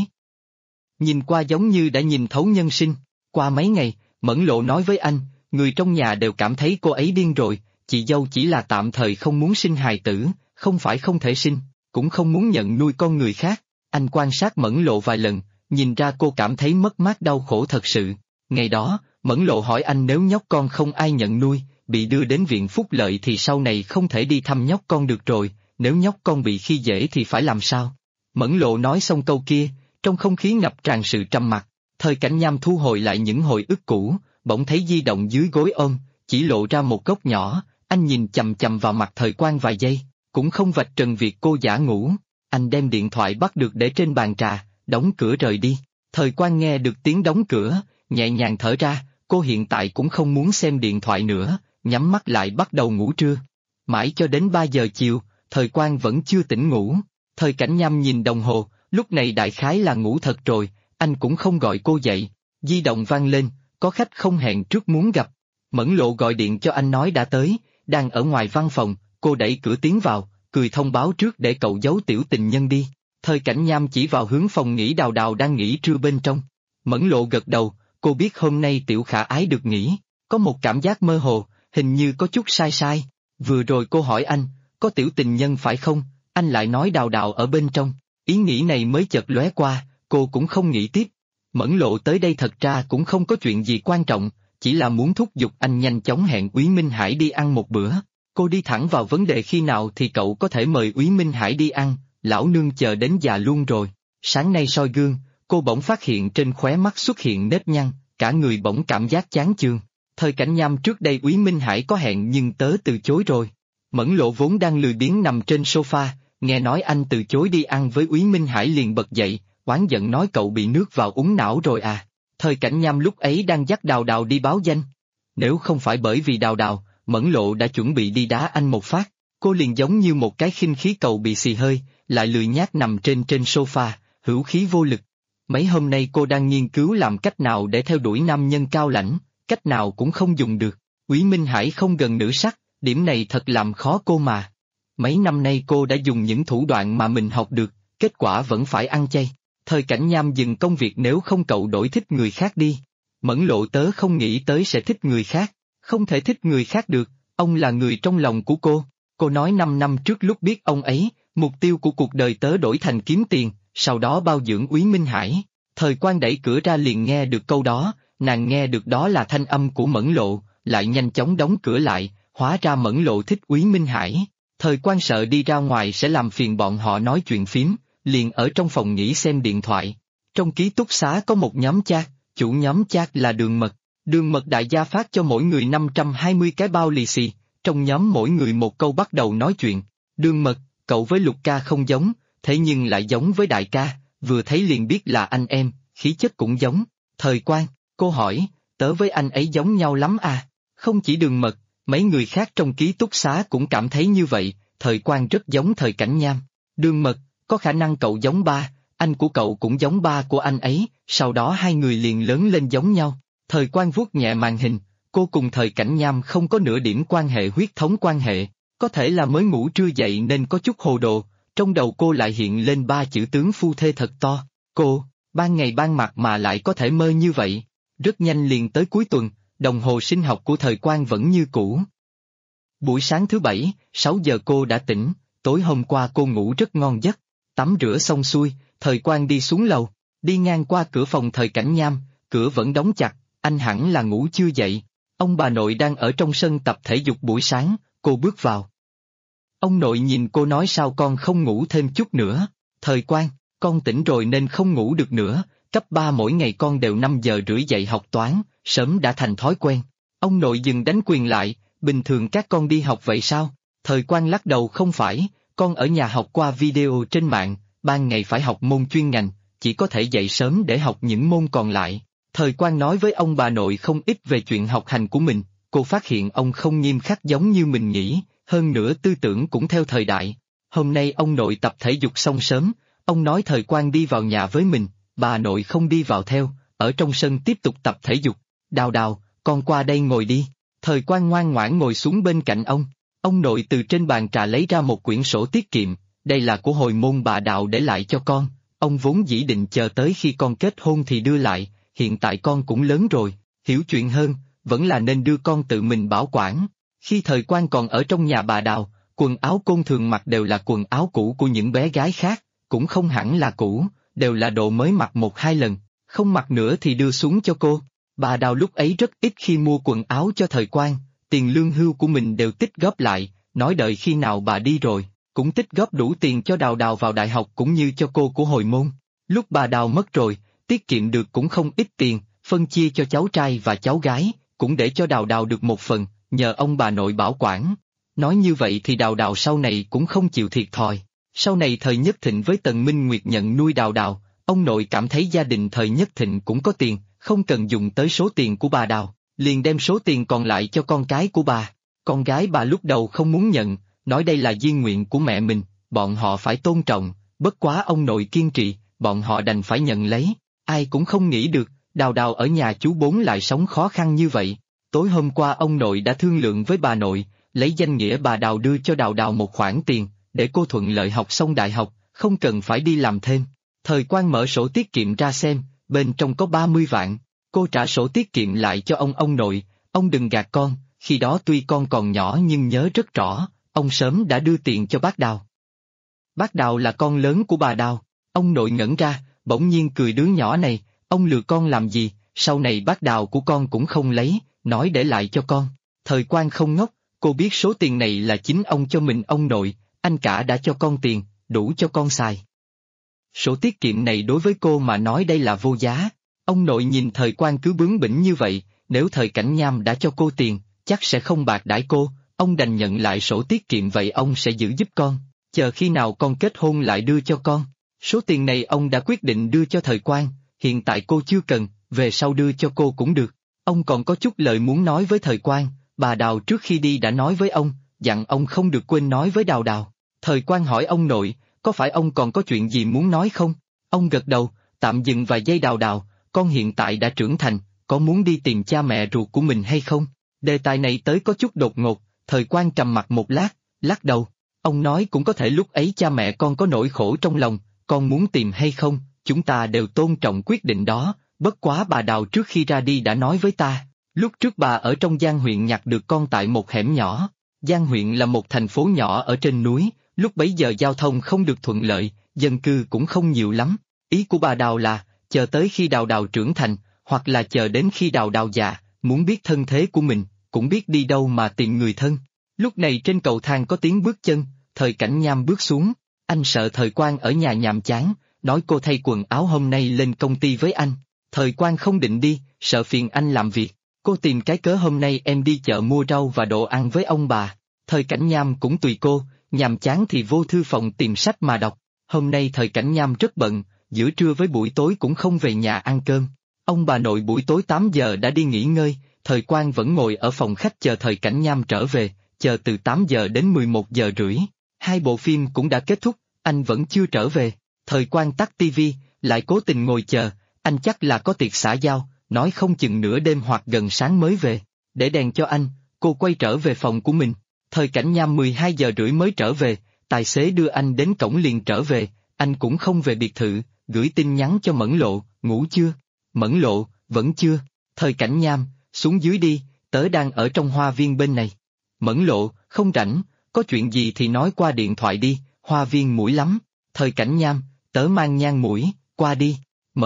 Nhìn qua giống như đã nhìn thấu nhân sinh. Qua mấy ngày, Mẫn Lộ nói với anh, người trong nhà đều cảm thấy cô ấy điên rồi, chị dâu chỉ là tạm thời không muốn sinh hài tử, không phải không thể sinh, cũng không muốn nhận nuôi con người khác. Anh quan sát Mẫn Lộ vài lần, nhìn ra cô cảm thấy mất mát đau khổ thật sự. Ngày đó, Mẫn Lộ hỏi anh nếu nhóc con không ai nhận nuôi, bị đưa đến viện phúc lợi thì sau này không thể đi thăm nhóc con được rồi, nếu nhóc con bị khi dễ thì phải làm sao? Mẫn Lộ nói xong câu kia, trong không khí ngập tràn sự trầm mặc. Thời Cảnh Nham thu hồi lại những hồi ức cũ, bỗng thấy di động dưới gối ôm, chỉ lộ ra một góc nhỏ, anh nhìn chằm chằm vào mặt Thời Quang vài giây, cũng không vạch trần việc cô giả ngủ. Anh đem điện thoại bắt được để trên bàn trà, đóng cửa rời đi. Thời Quang nghe được tiếng đóng cửa, nhẹ nhàng thở ra, cô hiện tại cũng không muốn xem điện thoại nữa, nhắm mắt lại bắt đầu ngủ trưa. Mãi cho đến 3 giờ chiều, Thời Quang vẫn chưa tỉnh ngủ. Thời Cảnh Nham nhìn đồng hồ, lúc này đại khái là ngủ thật rồi, anh cũng không gọi cô dậy. Di động vang lên, có khách không hẹn trước muốn gặp. Mẫn Lộ gọi điện cho anh nói đã tới, đang ở ngoài văn phòng, cô đẩy cửa tiến vào, cười thông báo trước để cậu giấu tiểu tình nhân đi. Thời Cảnh Nham chỉ vào hướng phòng nghỉ Đào Đào đang nghỉ trưa bên trong. Mẫn Lộ gật đầu, cô biết hôm nay tiểu khả ái được nghỉ, có một cảm giác mơ hồ, hình như có chút sai sai. Vừa rồi cô hỏi anh, có tiểu tình nhân phải không, anh lại nói Đào Đào ở bên trong, ý nghĩ này mới chợt lóe qua, cô cũng không nghĩ tiếp. Mẫn Lộ tới đây thật ra cũng không có chuyện gì quan trọng, chỉ là muốn thúc giục anh nhanh chóng hẹn Úy Minh Hải đi ăn một bữa. Cô đi thẳng vào vấn đề khi nào thì cậu có thể mời Úy Minh Hải đi ăn, lão nương chờ đến già luôn rồi. Sáng nay soi gương, cô bỗng phát hiện trên khóe mắt xuất hiện nếp nhăn, cả người bỗng cảm giác chán chường. Thời Cảnh Nham trước đây Úy Minh Hải có hẹn nhưng tớ từ chối rồi. Mẫn Lộ vốn đang lười biếng nằm trên sofa, nghe nói anh từ chối đi ăn với Úy Minh Hải liền bật dậy, oán giận nói cậu bị nước vào uống não rồi à. Thời Cảnh Nham lúc ấy đang dắt Đào Đào đi báo danh. Nếu không phải bởi vì Đào Đào, Mẫn Lộ đã chuẩn bị đi đá anh một phát. Cô liền giống như một cái khinh khí cầu bị xì hơi, lại lười nhác nằm trên sofa, hữu khí vô lực. Mấy hôm nay cô đang nghiên cứu làm cách nào để theo đuổi nam nhân cao lãnh, cách nào cũng không dùng được. Úy Minh Hải không gần nữ sắc, điểm này thật làm khó cô mà. Mấy năm nay cô đã dùng những thủ đoạn mà mình học được, kết quả vẫn phải ăn chay. Thời Cảnh Nham dừng công việc nếu không cậu đổi thích người khác đi. Mẫn Lộ tớ không nghĩ tới sẽ thích người khác, không thể thích người khác được, ông là người trong lòng của cô. Cô nói 5 năm trước lúc biết ông ấy, mục tiêu của cuộc đời tớ đổi thành kiếm tiền, sau đó bao dưỡng Úy Minh Hải. Thời Quan đẩy cửa ra liền nghe được câu đó, nàng nghe được đó là thanh âm của Mẫn Lộ, lại nhanh chóng đóng cửa lại, hóa ra Mẫn Lộ thích Úy Minh Hải. Thời Quan sợ đi ra ngoài sẽ làm phiền bọn họ nói chuyện phím, liền ở trong phòng nghỉ xem điện thoại. Trong ký túc xá có một nhóm chat, chủ nhóm chat là Đường Mật. Đường Mật đại gia phát cho mỗi người 520 cái bao lì xì, trong nhóm mỗi người một câu bắt đầu nói chuyện. Đường Mật, cậu với Lục ca không giống, thế nhưng lại giống với đại ca, vừa thấy liền biết là anh em, khí chất cũng giống. Thời Quan, cô hỏi, tớ với anh ấy giống nhau lắm à? Không chỉ Đường Mật, mấy người khác trong ký túc xá cũng cảm thấy như vậy, Thời Quan rất giống Thời Cảnh Nham. Đường Mật, có khả năng cậu giống ba, anh của cậu cũng giống ba của anh ấy, sau đó hai người liền lớn lên giống nhau. Thời Quan vuốt nhẹ màn hình, cô cùng Thời Cảnh Nham không có nửa điểm quan hệ huyết thống quan hệ, có thể là mới ngủ trưa dậy nên có chút hồ đồ, trong đầu cô lại hiện lên ba chữ tướng phu thê thật to. Cô, ban ngày ban mặt mà lại có thể mơ như vậy. Rất nhanh liền tới cuối tuần, đồng hồ sinh học của Thời Quan vẫn như cũ. Buổi sáng thứ Bảy, 6 giờ cô đã tỉnh, tối hôm qua cô ngủ rất ngon giấc. Tắm rửa xong xuôi, Thời Quan đi xuống lầu, đi ngang qua cửa phòng Thời Cảnh Nham, cửa vẫn đóng chặt, anh hẳn là ngủ chưa dậy. Ông bà nội đang ở trong sân tập thể dục buổi sáng, cô bước vào. Ông nội nhìn cô nói sao con không ngủ thêm chút nữa. Thời Quan, con tỉnh rồi nên không ngủ được nữa, cấp 3 mỗi ngày con đều 5 giờ rưỡi dậy học toán, sớm đã thành thói quen. Ông nội dừng đánh quyền lại, bình thường các con đi học vậy sao? Thời Quan lắc đầu không phải, con ở nhà học qua video trên mạng, ban ngày phải học môn chuyên ngành, chỉ có thể dậy sớm để học những môn còn lại. Thời Quan nói với ông bà nội không ít về chuyện học hành của mình, cô phát hiện ông không nghiêm khắc giống như mình nghĩ, hơn nữa tư tưởng cũng theo thời đại. Hôm nay ông nội tập thể dục xong sớm, ông nói Thời Quan đi vào nhà với mình, bà nội không đi vào theo, ở trong sân tiếp tục tập thể dục. Đào Đào, con qua đây ngồi đi. Thời Quan ngoan ngoãn ngồi xuống bên cạnh ông. Ông nội từ trên bàn trà lấy ra một quyển sổ tiết kiệm, đây là của hồi môn bà Đạo để lại cho con, ông vốn dĩ định chờ tới khi con kết hôn thì đưa lại, hiện tại con cũng lớn rồi, hiểu chuyện hơn, vẫn là nên đưa con tự mình bảo quản. Khi Thời Quan còn ở trong nhà bà Đào, quần áo Côn thường mặc đều là quần áo cũ của những bé gái khác, cũng không hẳn là cũ, đều là đồ mới mặc 1-2 lần, không mặc nữa thì đưa xuống cho cô. Bà Đào lúc ấy rất ít khi mua quần áo cho Thời Quan, tiền lương hưu của mình đều tích góp lại, nói đợi khi nào bà đi rồi, cũng tích góp đủ tiền cho Đào Đào vào đại học cũng như cho cô của hồi môn. Lúc bà Đào mất rồi, tiết kiệm được cũng không ít tiền, phân chia cho cháu trai và cháu gái, cũng để cho Đào Đào được một phần, nhờ ông bà nội bảo quản. Nói như vậy thì Đào Đào sau này cũng không chịu thiệt thòi. Sau này Thời Nhất Thịnh với Tần Minh Nguyệt nhận nuôi Đào Đào, ông nội cảm thấy gia đình Thời Nhất Thịnh cũng có tiền, không cần dùng tới số tiền của bà Đào, liền đem số tiền còn lại cho con cái của bà. Con gái bà lúc đầu không muốn nhận, nói đây là di nguyện của mẹ mình, bọn họ phải tôn trọng, bất quá ông nội kiên trì, bọn họ đành phải nhận lấy. Ai cũng không nghĩ được, Đào Đào ở nhà chú Bốn lại sống khó khăn như vậy. Tối hôm qua ông nội đã thương lượng với bà nội, lấy danh nghĩa bà Đào đưa cho Đào Đào một khoản tiền, để cô thuận lợi học xong đại học, không cần phải đi làm thêm. Thời Quan mở sổ tiết kiệm ra xem, bên trong có 30 vạn. Cô trả sổ tiết kiệm lại cho ông nội, ông đừng gạt con, khi đó tuy con còn nhỏ nhưng nhớ rất rõ, ông sớm đã đưa tiền cho bác Đào. Bác Đào là con lớn của bà Đào, ông nội ngẩn ra, bỗng nhiên cười đứa nhỏ này, ông lừa con làm gì, sau này bác Đào của con cũng không lấy, nói để lại cho con. Thời Quang không ngốc, cô biết số tiền này là chính ông cho mình ông nội, anh cả đã cho con tiền, đủ cho con xài. Sổ tiết kiệm này đối với cô mà nói đây là vô giá. Ông nội nhìn Thời Quang cứ bướng bỉnh như vậy, nếu Thời Cảnh Nham đã cho cô tiền, chắc sẽ không bạc đãi cô, ông đành nhận lại sổ tiết kiệm vậy ông sẽ giữ giúp con, chờ khi nào con kết hôn lại đưa cho con. Số tiền này ông đã quyết định đưa cho Thời Quang, hiện tại cô chưa cần, về sau đưa cho cô cũng được. Ông còn có chút lời muốn nói với Thời Quang, bà Đào trước khi đi đã nói với ông, dặn ông không được quên nói với Đào Đào. Thời Quang hỏi ông nội, có phải ông còn có chuyện gì muốn nói không? Ông gật đầu, tạm dừng vài giây. Đào Đào, con hiện tại đã trưởng thành, có muốn đi tìm cha mẹ ruột của mình hay không? Đề tài này tới có chút đột ngột, Thời Quang trầm mặc một lát, lắc đầu. Ông nói cũng có thể lúc ấy cha mẹ con có nỗi khổ trong lòng, con muốn tìm hay không, chúng ta đều tôn trọng quyết định đó, bất quá bà Đào trước khi ra đi đã nói với ta, lúc trước bà ở trong Giang huyện nhặt được con tại một hẻm nhỏ. Giang huyện là một thành phố nhỏ ở trên núi, lúc bấy giờ giao thông không được thuận lợi, dân cư cũng không nhiều lắm. Ý của bà Đào là, chờ tới khi Đào Đào trưởng thành, hoặc là chờ đến khi Đào Đào già, muốn biết thân thế của mình, cũng biết đi đâu mà tìm người thân. Lúc này trên cầu thang có tiếng bước chân, Thời Cảnh Nham bước xuống, anh sợ Thời Quang ở nhà nhàm chán, nói cô thay quần áo hôm nay lên công ty với anh. Thời Quang không định đi, sợ phiền anh làm việc, cô tìm cái cớ hôm nay em đi chợ mua rau và đồ ăn với ông bà. Thời Cảnh Nham cũng tùy cô, nhàm chán thì vô thư phòng tìm sách mà đọc. Hôm nay Thời Cảnh Nham rất bận, giữa trưa với buổi tối cũng không về nhà ăn cơm. Ông bà nội buổi tối 8 giờ đã đi nghỉ ngơi, Thời Quang vẫn ngồi ở phòng khách chờ Thời Cảnh Nham trở về, chờ từ 8 giờ đến 11 giờ rưỡi. Hai bộ phim cũng đã kết thúc, anh vẫn chưa trở về. Thời Quang tắt tivi, lại cố tình ngồi chờ, anh chắc là có tiệc xã giao, nói không chừng nửa đêm hoặc gần sáng mới về. Để đèn cho anh, cô quay trở về phòng của mình. Thời Cảnh Nham 12 giờ rưỡi mới trở về, tài xế đưa anh đến cổng liền trở về, anh cũng không về biệt thự, gửi tin nhắn cho Mẫn Lộ, ngủ chưa? Mẫn Lộ, vẫn chưa. Thời Cảnh Nham, xuống dưới đi, tớ đang ở trong hoa viên bên này. Mẫn Lộ, không rảnh, có chuyện gì thì nói qua điện thoại đi, hoa viên muỗi lắm. Thời Cảnh Nham, tớ mang nhang muỗi, qua đi.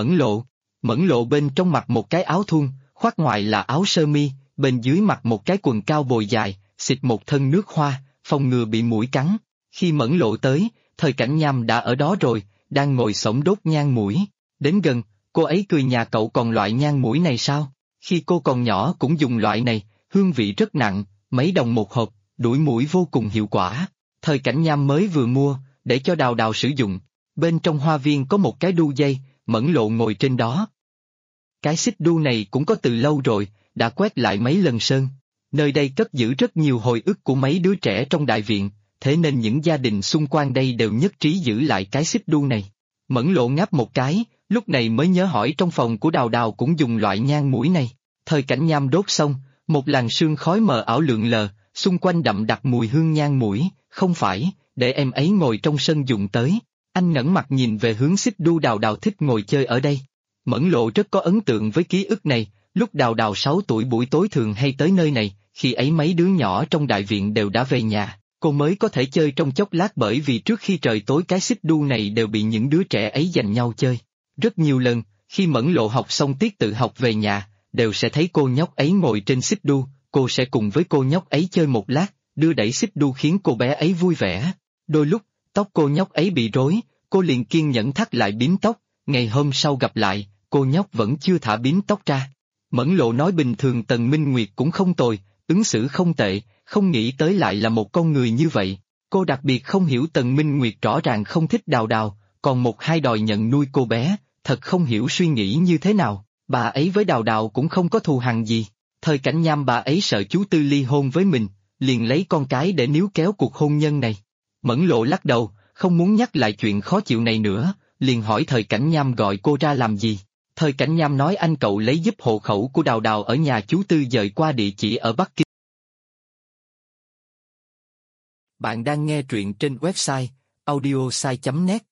Mẫn Lộ bên trong mặc một cái áo thun, khoác ngoài là áo sơ mi, bên dưới mặc một cái quần cao bồi dài, xịt một thân nước hoa, phòng ngừa bị muỗi cắn. Khi Mẫn Lộ tới, Thời Cảnh Nham đã ở đó rồi, đang ngồi xổm đốt nhang muỗi. Đến gần, cô ấy cười, nhà cậu còn loại nhang muỗi này sao? Khi cô còn nhỏ cũng dùng loại này, hương vị rất nặng, mấy đồng một hộp, đuổi muỗi vô cùng hiệu quả. Thời Cảnh Nham mới vừa mua, để cho Đào Đào sử dụng. Bên trong hoa viên có một cái đu dây, Mẫn Lộ ngồi trên đó. Cái xích đu này cũng có từ lâu rồi, đã quét lại mấy lần sơn. Nơi đây cất giữ rất nhiều hồi ức của mấy đứa trẻ trong đại viện, thế nên những gia đình xung quanh đây đều nhất trí giữ lại cái xích đu này. Mẫn Lộ ngáp một cái, lúc này mới nhớ hỏi trong phòng của Đào Đào cũng dùng loại nhang muỗi này. Thời Cảnh Nham đốt xong, một làn sương khói mờ ảo lượn lờ, xung quanh đậm đặc mùi hương nhang muỗi. Không phải, để em ấy ngồi trong sân dùng tới. Anh ngẩng mặt nhìn về hướng xích đu. Đào Đào thích ngồi chơi ở đây. Mẫn Lộ rất có ấn tượng với ký ức này, lúc Đào Đào 6 tuổi buổi tối thường hay tới nơi này, khi ấy mấy đứa nhỏ trong đại viện đều đã về nhà, cô mới có thể chơi trong chốc lát, bởi vì trước khi trời tối cái xích đu này đều bị những đứa trẻ ấy giành nhau chơi. Rất nhiều lần, khi Mẫn Lộ học xong tiết tự học về nhà, đều sẽ thấy cô nhóc ấy ngồi trên xích đu, cô sẽ cùng với cô nhóc ấy chơi một lát, đưa đẩy xích đu khiến cô bé ấy vui vẻ. Đôi lúc, tóc cô nhóc ấy bị rối, cô liền kiên nhẫn thắt lại bím tóc, ngày hôm sau gặp lại, cô nhóc vẫn chưa thả bím tóc ra. Mẫn Lộ nói bình thường Tần Minh Nguyệt cũng không tồi, ứng xử không tệ, không nghĩ tới lại là một con người như vậy. Cô đặc biệt không hiểu Tần Minh Nguyệt rõ ràng không thích Đào Đào, còn một hai đòi nhận nuôi cô bé, thật không hiểu suy nghĩ như thế nào. Bà ấy với Đào Đào cũng không có thù hằn gì. Thời Cảnh Nham bà ấy sợ chú Tư ly hôn với mình, liền lấy con cái để níu kéo cuộc hôn nhân này. Mẫn Lộ lắc đầu, không muốn nhắc lại chuyện khó chịu này nữa, liền hỏi Thời Cảnh Nham gọi cô ra làm gì. Thời Cảnh Nham nói anh cậu lấy giúp hộ khẩu của Đào Đào ở nhà chú Tư dời qua địa chỉ ở Bắc Kinh. Bạn đang nghe truyện trên website audiosai.net.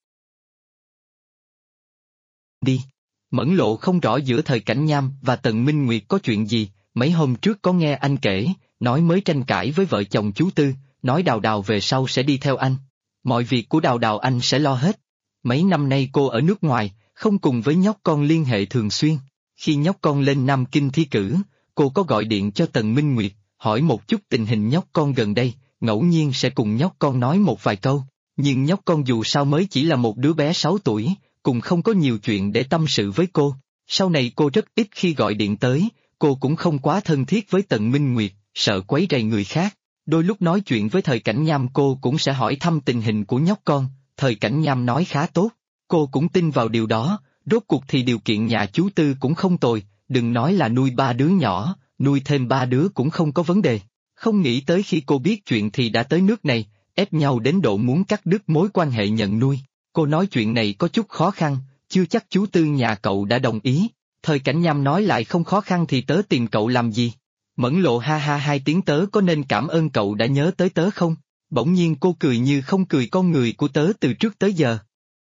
Đi. Mẫn Lộ không rõ giữa Thời Cảnh Nham và Tần Minh Nguyệt có chuyện gì, mấy hôm trước có nghe anh kể, nói mới tranh cãi với vợ chồng chú Tư, nói Đào Đào về sau sẽ đi theo anh. Mọi việc của Đào Đào anh sẽ lo hết. Mấy năm nay cô ở nước ngoài, không cùng với nhóc con liên hệ thường xuyên. Khi nhóc con lên Nam Kinh thi cử, cô có gọi điện cho Tần Minh Nguyệt, hỏi một chút tình hình nhóc con gần đây, ngẫu nhiên sẽ cùng nhóc con nói một vài câu, nhưng nhóc con dù sao mới chỉ là một đứa bé 6 tuổi, cùng không có nhiều chuyện để tâm sự với cô. Sau này cô rất ít khi gọi điện tới, cô cũng không quá thân thiết với Tần Minh Nguyệt, sợ quấy rầy người khác. Đôi lúc nói chuyện với Thời Cảnh Nham cô cũng sẽ hỏi thăm tình hình của nhóc con, Thời Cảnh Nham nói khá tốt, cô cũng tin vào điều đó, rốt cuộc thì điều kiện nhà chú Tư cũng không tồi, đừng nói là nuôi 3 đứa nhỏ, nuôi thêm 3 đứa cũng không có vấn đề. Không nghĩ tới khi cô biết chuyện thì đã tới nước này, ép nhau đến độ muốn cắt đứt mối quan hệ nhận nuôi. Cô nói chuyện này có chút khó khăn, chưa chắc chú Tư nhà cậu đã đồng ý. Thời Cảnh Nham nói lại không khó khăn thì tớ tìm cậu làm gì? Mẫn Lộ ha ha hai tiếng, tớ có nên cảm ơn cậu đã nhớ tới tớ không? Bỗng nhiên cô cười như không cười con người của tớ từ trước tới giờ.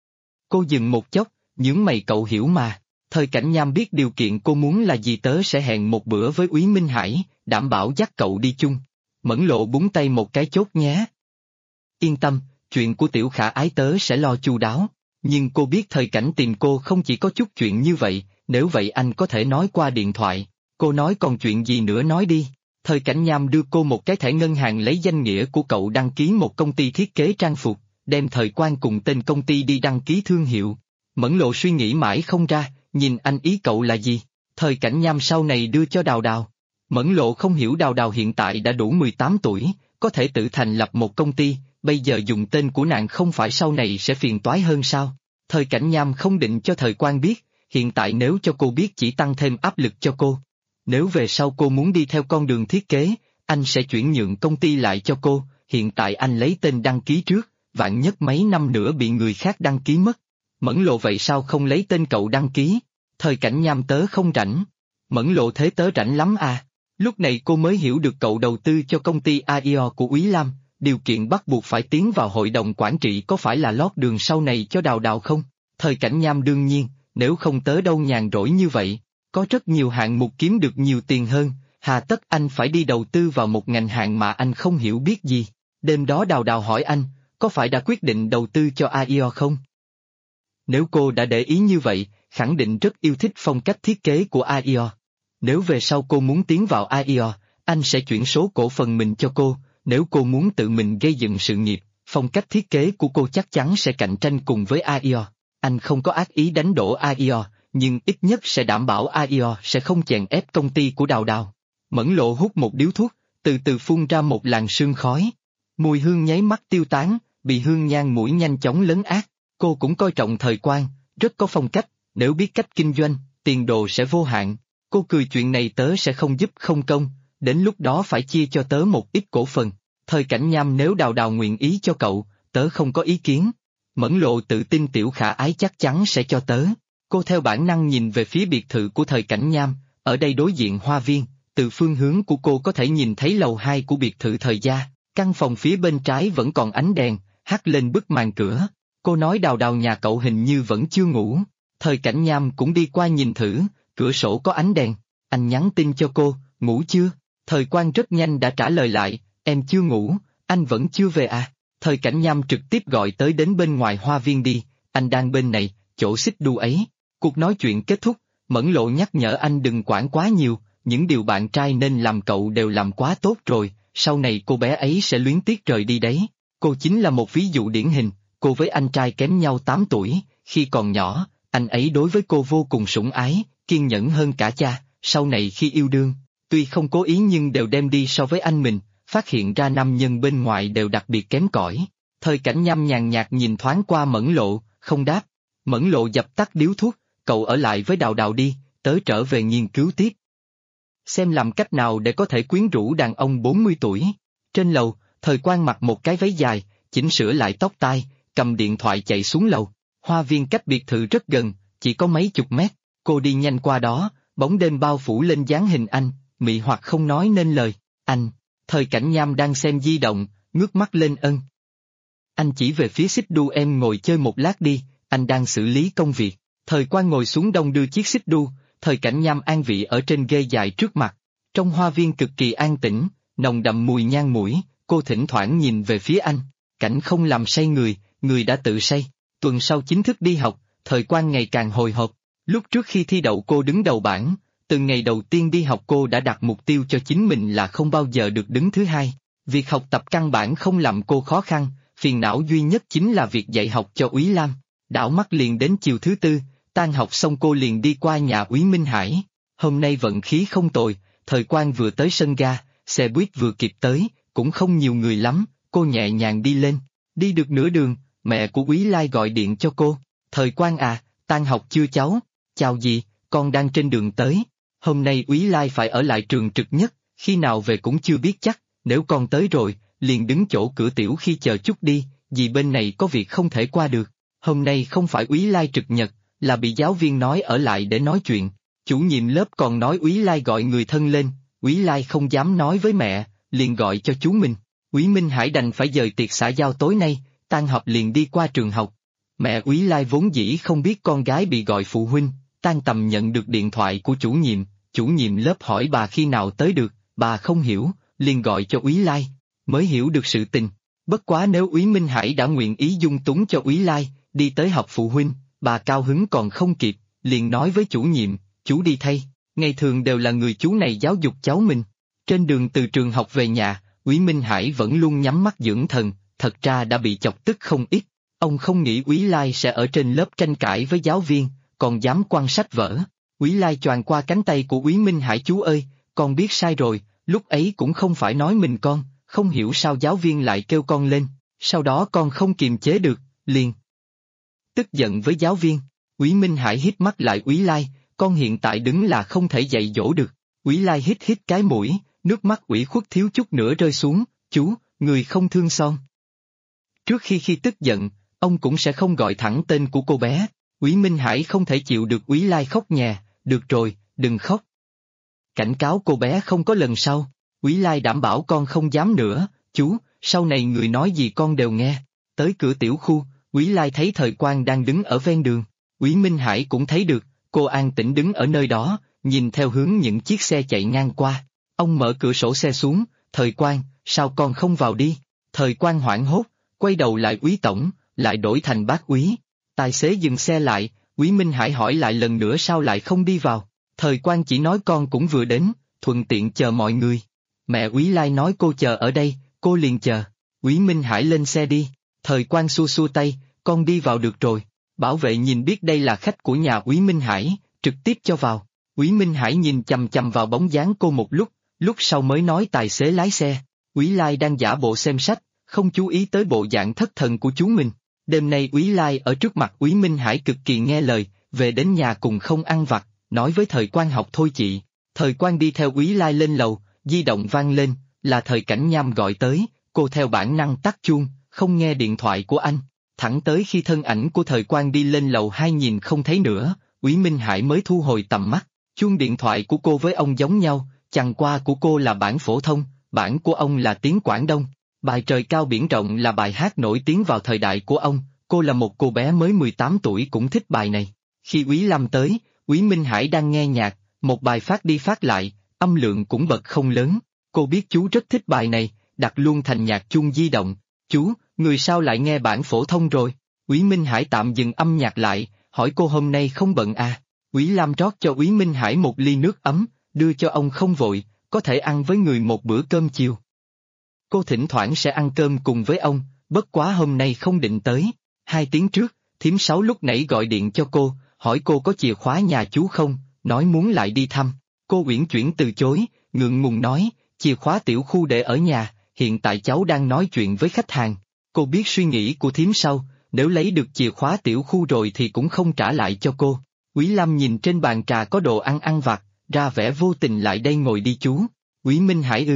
Cô dừng một chốc, nhướng mày, cậu hiểu mà. Thời Cảnh Nham biết điều kiện cô muốn là gì, tớ sẽ hẹn một bữa với Úy Minh Hải, đảm bảo dắt cậu đi chung. Mẫn Lộ búng tay một cái, chốt nhé. Yên tâm, chuyện của Tiểu Khả Ái tớ sẽ lo chu đáo. Nhưng cô biết Thời Cảnh tìm cô không chỉ có chút chuyện như vậy, nếu vậy anh có thể nói qua điện thoại. Cô nói còn chuyện gì nữa nói đi. Thời Cảnh Nham đưa cô một cái thẻ ngân hàng lấy danh nghĩa của cậu đăng ký một công ty thiết kế trang phục, đem Thời Quan cùng tên công ty đi đăng ký thương hiệu. Mẫn Lộ suy nghĩ mãi không ra, nhìn anh ý cậu là gì? Thời Cảnh Nham sau này đưa cho Đào Đào. Mẫn Lộ không hiểu, Đào Đào hiện tại đã đủ 18 tuổi, có thể tự thành lập một công ty, bây giờ dùng tên của nàng không phải sau này sẽ phiền toái hơn sao? Thời Cảnh Nham không định cho Thời Quan biết, hiện tại nếu cho cô biết chỉ tăng thêm áp lực cho cô. Nếu về sau cô muốn đi theo con đường thiết kế, anh sẽ chuyển nhượng công ty lại cho cô, hiện tại anh lấy tên đăng ký trước, vạn nhất mấy năm nữa bị người khác đăng ký mất. Mẫn Lộ vậy sao không lấy tên cậu đăng ký? Thời Cảnh Nham, tớ không rảnh. Mẫn Lộ, thế tớ rảnh lắm à. Lúc này cô mới hiểu được cậu đầu tư cho công ty AIO của Úy Lam, điều kiện bắt buộc phải tiến vào hội đồng quản trị có phải là lót đường sau này cho Đào Đào không? Thời Cảnh Nham, đương nhiên, nếu không tớ đâu nhàn rỗi như vậy, có rất nhiều hạng mục kiếm được nhiều tiền hơn, hà tất anh phải đi đầu tư vào một ngành hàng mà anh không hiểu biết gì. Đêm đó Đào Đào hỏi anh, có phải đã quyết định đầu tư cho AIO không? Nếu cô đã để ý như vậy, khẳng định rất yêu thích phong cách thiết kế của AIO. Nếu về sau cô muốn tiến vào AIO, anh sẽ chuyển số cổ phần mình cho cô, nếu cô muốn tự mình gây dựng sự nghiệp, phong cách thiết kế của cô chắc chắn sẽ cạnh tranh cùng với AIO. Anh không có ác ý đánh đổ AIO, nhưng ít nhất sẽ đảm bảo AIO sẽ không chèn ép công ty của Đào Đào. Mẫn Lộ hút một điếu thuốc, từ từ phun ra một làn sương khói. Mùi hương nháy mắt tiêu tán, bị hương nhang mũi nhanh chóng lấn át. Cô cũng coi trọng Thời Quan, rất có phong cách, nếu biết cách kinh doanh, tiền đồ sẽ vô hạn. Cô cười, chuyện này tớ sẽ không giúp không công, đến lúc đó phải chia cho tớ một ít cổ phần. Thời Cảnh Nham, nếu Đào Đào nguyện ý cho cậu, tớ không có ý kiến. Mẫn Lộ tự tin Tiểu Khả Ái chắc chắn sẽ cho tớ. Cô theo bản năng nhìn về phía biệt thự của Thời Cảnh Nham, ở đây đối diện hoa viên, từ phương hướng của cô có thể nhìn thấy lầu 2 của biệt thự Thời gia, căn phòng phía bên trái vẫn còn ánh đèn, hắt lên bức màn cửa. Cô nói Đào Đào nhà cậu hình như vẫn chưa ngủ. Thời Cảnh Nham cũng đi qua nhìn thử, cửa sổ có ánh đèn. Anh nhắn tin cho cô, ngủ chưa? Thời Quan rất nhanh đã trả lời lại, em chưa ngủ, anh vẫn chưa về à? Thời Cảnh Nham trực tiếp gọi tới, đến bên ngoài hoa viên đi, anh đang bên này, chỗ xích đu ấy. Cuộc nói chuyện kết thúc, Mẫn Lộ nhắc nhở anh đừng quản quá nhiều, những điều bạn trai nên làm cậu đều làm quá tốt rồi, sau này cô bé ấy sẽ luyến tiếc rời đi đấy. Cô chính là một ví dụ điển hình, cô với anh trai kém nhau 8 tuổi, khi còn nhỏ, anh ấy đối với cô vô cùng sủng ái, kiên nhẫn hơn cả cha, sau này khi yêu đương, tuy không cố ý nhưng đều đem đi so với anh mình, phát hiện ra nam nhân bên ngoài đều đặc biệt kém cỏi. Thời Cảnh Nham nhàn nhạt nhìn thoáng qua Mẫn Lộ, không đáp. Mẫn Lộ dập tắt điếu thuốc, cậu ở lại với Đào Đào đi, tớ trở về nghiên cứu tiếp. Xem làm cách nào để có thể quyến rũ đàn ông 40 tuổi. Trên lầu, Thời Quan mặc một cái váy dài, chỉnh sửa lại tóc tai, cầm điện thoại chạy xuống lầu. Hoa viên cách biệt thự rất gần, chỉ có mấy chục mét. Cô đi nhanh qua đó, bóng đêm bao phủ lên dáng hình anh, mị hoặc không nói nên lời. Anh, Thời Cảnh Nham đang xem di động, ngước mắt lên ân. Anh chỉ về phía xích đu, em ngồi chơi một lát đi, anh đang xử lý công việc. Thời Quan ngồi xuống đông đưa chiếc xích đu, Thời Cảnh Nham an vị ở trên ghế dài trước mặt. Trong hoa viên cực kỳ an tĩnh, nồng đậm mùi nhang mũi, cô thỉnh thoảng nhìn về phía anh. Cảnh không làm say người, người đã tự say. Tuần sau chính thức đi học, Thời Quang ngày càng hồi hộp. Lúc trước khi thi đậu cô đứng đầu bảng, từ ngày đầu tiên đi học cô đã đặt mục tiêu cho chính mình là không bao giờ được đứng thứ hai. Việc học tập căn bản không làm cô khó khăn, phiền não duy nhất chính là việc dạy học cho Úy Lam. Đảo mắt liền đến chiều thứ tư, tan học xong cô liền đi qua nhà Úy Minh Hải. Hôm nay vận khí không tồi, Thời Quang vừa tới sân ga, xe buýt vừa kịp tới, cũng không nhiều người lắm, cô nhẹ nhàng đi lên. Đi được nửa đường, mẹ của Úy Lai gọi điện cho cô. Thời Quang à, tan học chưa cháu? Chào dì, con đang trên đường tới. Hôm nay Úy Lai phải ở lại trường trực nhất, khi nào về cũng chưa biết chắc, nếu con tới rồi, liền đứng chỗ cửa tiểu khi chờ chút đi, dì bên này có việc không thể qua được. Hôm nay không phải Úy Lai trực nhật, là bị giáo viên nói ở lại để nói chuyện. Chủ nhiệm lớp còn nói Úy Lai gọi người thân lên, Úy Lai không dám nói với mẹ, liền gọi cho chú mình. Úy Minh Hải đành phải dời tiệc xã giao tối nay, tan học liền đi qua trường học. Mẹ Úy Lai vốn dĩ không biết con gái bị gọi phụ huynh, tan tầm nhận được điện thoại của chủ nhiệm lớp hỏi bà khi nào tới được, bà không hiểu, liền gọi cho Úy Lai, mới hiểu được sự tình. Bất quá nếu Úy Minh Hải đã nguyện ý dung túng cho Úy Lai, đi tới họp phụ huynh, bà cao hứng còn không kịp, liền nói với chủ nhiệm, chú đi thay, ngày thường đều là người chú này giáo dục cháu mình. Trên đường từ trường học về nhà, Úy Minh Hải vẫn luôn nhắm mắt dưỡng thần, thật ra đã bị chọc tức không ít. Ông không nghĩ Úy Lai sẽ ở trên lớp tranh cãi với giáo viên, còn dám quăng sách vở. Úy Lai choàng qua cánh tay của Úy Minh Hải, chú ơi, con biết sai rồi, lúc ấy cũng không phải nói mình con, không hiểu sao giáo viên lại kêu con lên, sau đó con không kiềm chế được, liền tức giận với giáo viên. Úy Minh Hải hít mắt lại Úy Lai, con hiện tại đứng là không thể dạy dỗ được. Úy Lai hít hít cái mũi, nước mắt ủy khuất thiếu chút nữa rơi xuống, chú, người không thương son. Trước khi tức giận, ông cũng sẽ không gọi thẳng tên của cô bé. Úy Minh Hải không thể chịu được Úy Lai khóc nhè, được rồi, đừng khóc. Cảnh cáo cô bé không có lần sau. Úy Lai đảm bảo con không dám nữa, chú, sau này người nói gì con đều nghe. Tới cửa tiểu khu, Úy Lai thấy Thời Quang đang đứng ở ven đường. Úy Minh Hải cũng thấy được, cô an tĩnh đứng ở nơi đó, nhìn theo hướng những chiếc xe chạy ngang qua. Ông mở cửa sổ xe xuống, Thời Quang, sao con không vào đi? Thời Quang hoảng hốt, quay đầu lại Úy tổng, lại đổi thành bác Úy. Tài xế dừng xe lại, Úy Minh Hải hỏi lại lần nữa sao lại không đi vào. Thời Quang chỉ nói con cũng vừa đến, thuận tiện chờ mọi người. Mẹ Úy Lai nói cô chờ ở đây, cô liền chờ. Úy Minh Hải lên xe đi. Thời Quang xua xua tay, con đi vào được rồi. Bảo vệ nhìn biết đây là khách của nhà Úy Minh Hải, trực tiếp cho vào. Úy Minh Hải nhìn chằm chằm vào bóng dáng cô một lúc sau mới nói tài xế lái xe. Úy Lai đang giả bộ xem sách, không chú ý tới bộ dạng thất thần của chú mình. Đêm nay Úy Lai ở trước mặt Úy Minh Hải cực kỳ nghe lời, về đến nhà cùng không ăn vặt, nói với Thời Quang học thôi chị. Thời Quang đi theo Úy Lai lên lầu, di động vang lên, là Thời Cảnh Nham gọi tới, cô theo bản năng tắt chuông, không nghe điện thoại của anh. Thẳng tới khi thân ảnh của Thời Quang đi lên lầu 2 nhìn không thấy nữa, Úy Minh Hải mới thu hồi tầm mắt. Chuông điện thoại của cô với ông giống nhau, chẳng qua của cô là bản phổ thông, bản của ông là tiếng Quảng Đông. Bài Trời Cao Biển Rộng là bài hát nổi tiếng vào thời đại của ông, cô là một cô bé mới 18 tuổi cũng thích bài này. Khi Úy Lâm tới, Úy Minh Hải đang nghe nhạc, một bài phát đi phát lại, âm lượng cũng bật không lớn. Cô biết chú rất thích bài này, đặt luôn thành nhạc chuông di động. Chú, người sao lại nghe bản phổ thông rồi? Úy Minh Hải tạm dừng âm nhạc lại, hỏi cô hôm nay không bận à? Úy Lam rót cho Úy Minh Hải một ly nước ấm, đưa cho ông không vội, có thể ăn với người một bữa cơm chiều. Cô thỉnh thoảng sẽ ăn cơm cùng với ông, bất quá hôm nay không định tới. 2 tiếng trước, thím Sáu lúc nãy gọi điện cho cô, hỏi cô có chìa khóa nhà chú không, nói muốn lại đi thăm. Cô uyển chuyển từ chối, ngượng ngùng nói, chìa khóa tiểu khu để ở nhà, hiện tại cháu đang nói chuyện với khách hàng. Cô biết suy nghĩ của thím Sáu, nếu lấy được chìa khóa tiểu khu rồi thì cũng không trả lại cho cô. Úy Lâm nhìn trên bàn trà có đồ ăn vặt, ra vẻ vô tình lại đây ngồi đi chú. Úy Minh Hải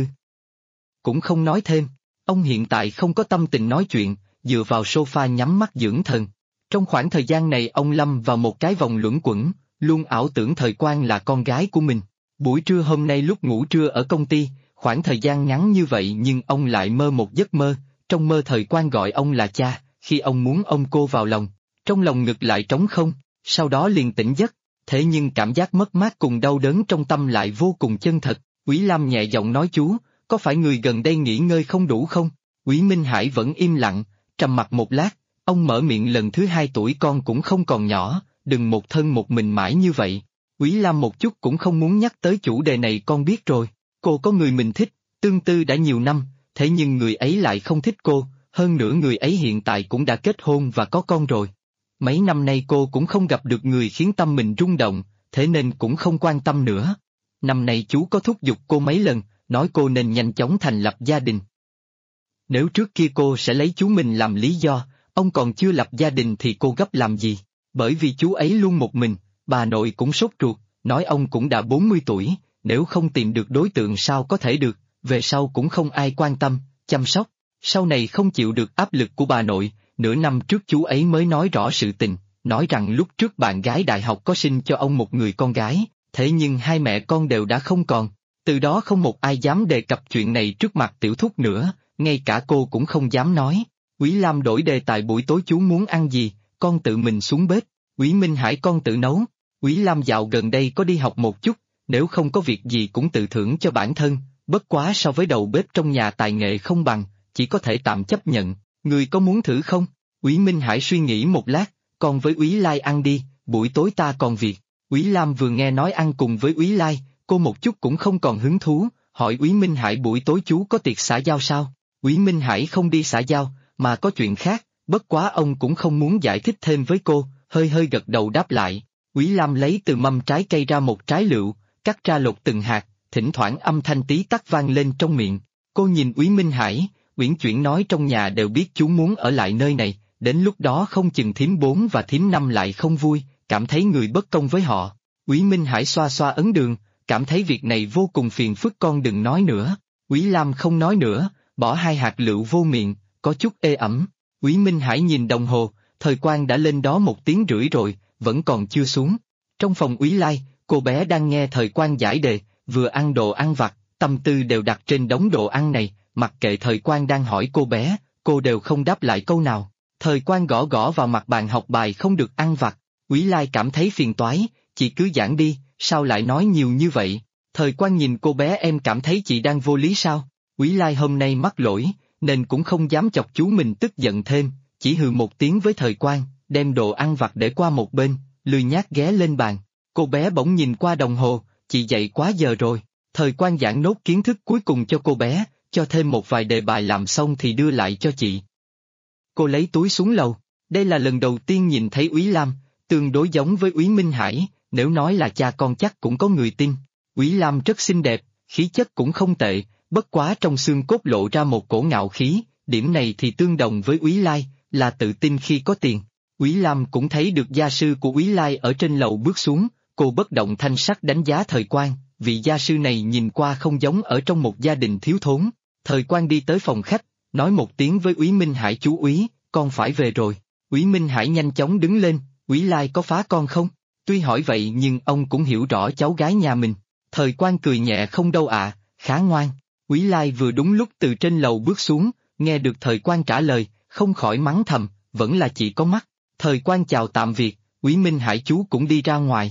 cũng không nói thêm, ông hiện tại không có tâm tình nói chuyện, dựa vào sofa nhắm mắt dưỡng thần. Trong khoảng thời gian này ông lâm vào một cái vòng luẩn quẩn, luôn ảo tưởng Thời Quang là con gái của mình. Buổi trưa hôm nay lúc ngủ trưa ở công ty, khoảng thời gian ngắn như vậy nhưng ông lại mơ một giấc mơ, trong mơ Thời Quang gọi ông là cha, khi ông muốn ôm cô vào lòng, trong lòng ngực lại trống không, sau đó liền tỉnh giấc, thế nhưng cảm giác mất mát cùng đau đớn trong tâm lại vô cùng chân thật. Úy Lam nhẹ giọng nói chú, có phải người gần đây nghỉ ngơi không đủ không? Úy Minh Hải vẫn im lặng, trầm mặc một lát, Ông mở miệng lần thứ hai, tuổi con cũng không còn nhỏ, đừng một thân một mình mãi như vậy. Úy Lam một chút cũng không muốn nhắc tới chủ đề này, con biết rồi. Cô có người mình thích, tương tư đã nhiều năm, thế nhưng người ấy lại không thích cô, hơn nữa người ấy hiện tại cũng đã kết hôn và có con rồi. Mấy năm nay cô cũng không gặp được người khiến tâm mình rung động, thế nên cũng không quan tâm nữa. Năm nay chú có thúc giục cô mấy lần, nói cô nên nhanh chóng thành lập gia đình. Nếu trước kia cô sẽ lấy chú mình làm lý do, ông còn chưa lập gia đình thì cô gấp làm gì? Bởi vì chú ấy luôn một mình, bà nội cũng sốt ruột, nói ông cũng đã 40 tuổi, nếu không tìm được đối tượng sao có thể được, về sau cũng không ai quan tâm, chăm sóc, sau này không chịu được áp lực của bà nội, nửa năm trước chú ấy mới nói rõ sự tình, nói rằng lúc trước bạn gái đại học có sinh cho ông một người con gái, thế nhưng hai mẹ con đều đã không còn, từ đó không một ai dám đề cập chuyện này trước mặt tiểu thúc nữa, ngay cả cô cũng không dám nói. Úy Lam đổi đề tài, buổi tối chú muốn ăn gì, con tự mình xuống bếp. Úy Minh Hải, con tự nấu. Úy Lam dạo gần đây có đi học một chút, nếu không có việc gì cũng tự thưởng cho bản thân, bất quá so với đầu bếp trong nhà tài nghệ không bằng, chỉ có thể tạm chấp nhận. Người có muốn thử không? Úy Minh Hải suy nghĩ một lát, con với Úy Lai ăn đi, buổi tối ta còn việc. Úy Lam vừa nghe nói ăn cùng với Úy Lai, cô một chút cũng không còn hứng thú, hỏi Úy Minh Hải buổi tối chú có tiệc xã giao sao? Úy Minh Hải không đi xã giao, mà có chuyện khác, bất quá ông cũng không muốn giải thích thêm với cô, hơi hơi gật đầu đáp lại. Úy Lam lấy từ mâm trái cây ra một trái lựu, cắt ra lột từng hạt, thỉnh thoảng âm thanh tí tắc vang lên trong miệng. Cô nhìn Úy Minh Hải, uyển chuyển nói trong nhà đều biết chú muốn ở lại nơi này, đến lúc đó không chừng thím 4 và thím 5 lại không vui, cảm thấy người bất công với họ. Úy Minh Hải xoa xoa ấn đường, cảm thấy việc này vô cùng phiền phức, con đừng nói nữa. Úy Lam không nói nữa, bỏ hai hạt lựu vô miệng, có chút ê ẩm. Úy Minh Hải nhìn đồng hồ, thời quan đã lên đó 1 tiếng rưỡi rồi, vẫn còn chưa xuống. Trong phòng Úy Lai, cô bé đang nghe thời quan giải đề, vừa ăn đồ ăn vặt, tâm tư đều đặt trên đống đồ ăn này, mặc kệ thời quan đang hỏi cô bé, cô đều không đáp lại câu nào. Thời quan gõ gõ vào mặt bàn học bài không được ăn vặt. Úy Lai cảm thấy phiền toái, chị cứ giảng đi, sao lại nói nhiều như vậy? Thời quan nhìn cô bé, em cảm thấy chị đang vô lý sao? Úy Lai hôm nay mắc lỗi, nên cũng không dám chọc chú mình tức giận thêm, chỉ hừ một tiếng với thời quan, đem đồ ăn vặt để qua một bên, lười nhác ghé lên bàn. Cô bé bỗng nhìn qua đồng hồ, chị dậy quá giờ rồi. Thời quan giảng nốt kiến thức cuối cùng cho cô bé, cho thêm một vài đề bài làm xong thì đưa lại cho chị. Cô lấy túi xuống lầu, đây là lần đầu tiên nhìn thấy Úy Lam, tương đối giống với Úy Minh Hải, nếu nói là cha con chắc cũng có người tin. Úy Lam rất xinh đẹp, khí chất cũng không tệ, bất quá trong xương cốt lộ ra một cổ ngạo khí, điểm này thì tương đồng với Úy Lai, là tự tin khi có tiền. Úy Lam cũng thấy được gia sư của Úy Lai ở trên lầu bước xuống, cô bất động thanh sắc đánh giá thời quan, vị gia sư này nhìn qua không giống ở trong một gia đình thiếu thốn. Thời quan đi tới phòng khách, nói một tiếng với Úy Minh Hải, chú Úy, con phải về rồi. Úy Minh Hải nhanh chóng đứng lên, Úy Lai có phá con không? Tuy hỏi vậy nhưng ông cũng hiểu rõ cháu gái nhà mình. Thời quan cười nhẹ, không đâu ạ, khá ngoan. Úy Lai vừa đúng lúc từ trên lầu bước xuống, nghe được thời quan trả lời, không khỏi mắng thầm, vẫn là chị có mắt. Thời quan chào tạm biệt, Úy Minh Hải chú cũng đi ra ngoài.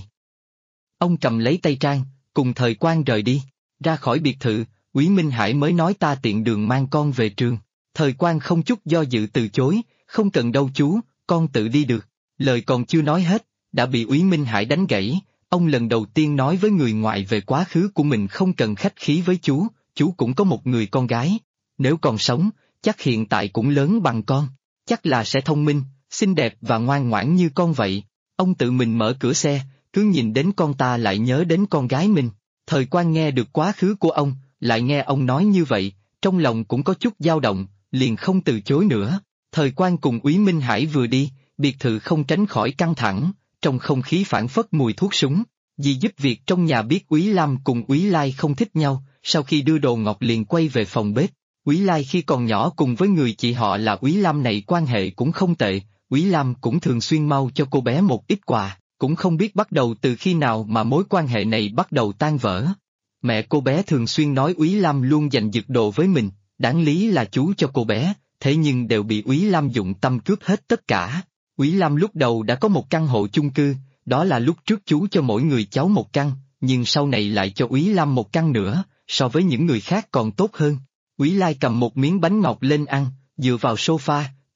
Ông cầm lấy tay Trang, cùng thời quan rời đi, ra khỏi biệt thự, Úy Minh Hải mới nói ta tiện đường mang con về trường. Thời quan không chút do dự từ chối, không cần đâu chú, con tự đi được. Lời còn chưa nói hết, đã bị Úy Minh Hải đánh gãy. Ông lần đầu tiên nói với người ngoài về quá khứ của mình không cần khách khí với chú cũng có một người con gái. Nếu còn sống, chắc hiện tại cũng lớn bằng con, chắc là sẽ thông minh, xinh đẹp và ngoan ngoãn như con vậy. Ông tự mình mở cửa xe, cứ nhìn đến con ta lại nhớ đến con gái mình. Thời quan nghe được quá khứ của ông, lại nghe ông nói như vậy, trong lòng cũng có chút dao động, liền không từ chối nữa. Thời quan cùng Úy Minh Hải vừa đi, biệt thự không tránh khỏi căng thẳng, trong không khí phảng phất mùi thuốc súng. Dì giúp việc trong nhà biết Úy Lam cùng Úy Lai không thích nhau, sau khi đưa đồ ngọt liền quay về phòng bếp. Úy Lai khi còn nhỏ cùng với người chị họ là Úy Lam này quan hệ cũng không tệ, Úy Lam cũng thường xuyên mau cho cô bé một ít quà, cũng không biết bắt đầu từ khi nào mà mối quan hệ này bắt đầu tan vỡ. Mẹ cô bé thường xuyên nói Úy Lam luôn giành giật đồ với mình, đáng lý là chú cho cô bé, thế nhưng đều bị Úy Lam dụng tâm cướp hết tất cả. Úy Lam lúc đầu đã có một căn hộ chung cư, đó là lúc trước chú cho mỗi người cháu một căn, nhưng sau này lại cho Úy Lam một căn nữa, so với những người khác còn tốt hơn. Úy Lai cầm một miếng bánh ngọt lên ăn, dựa vào sofa,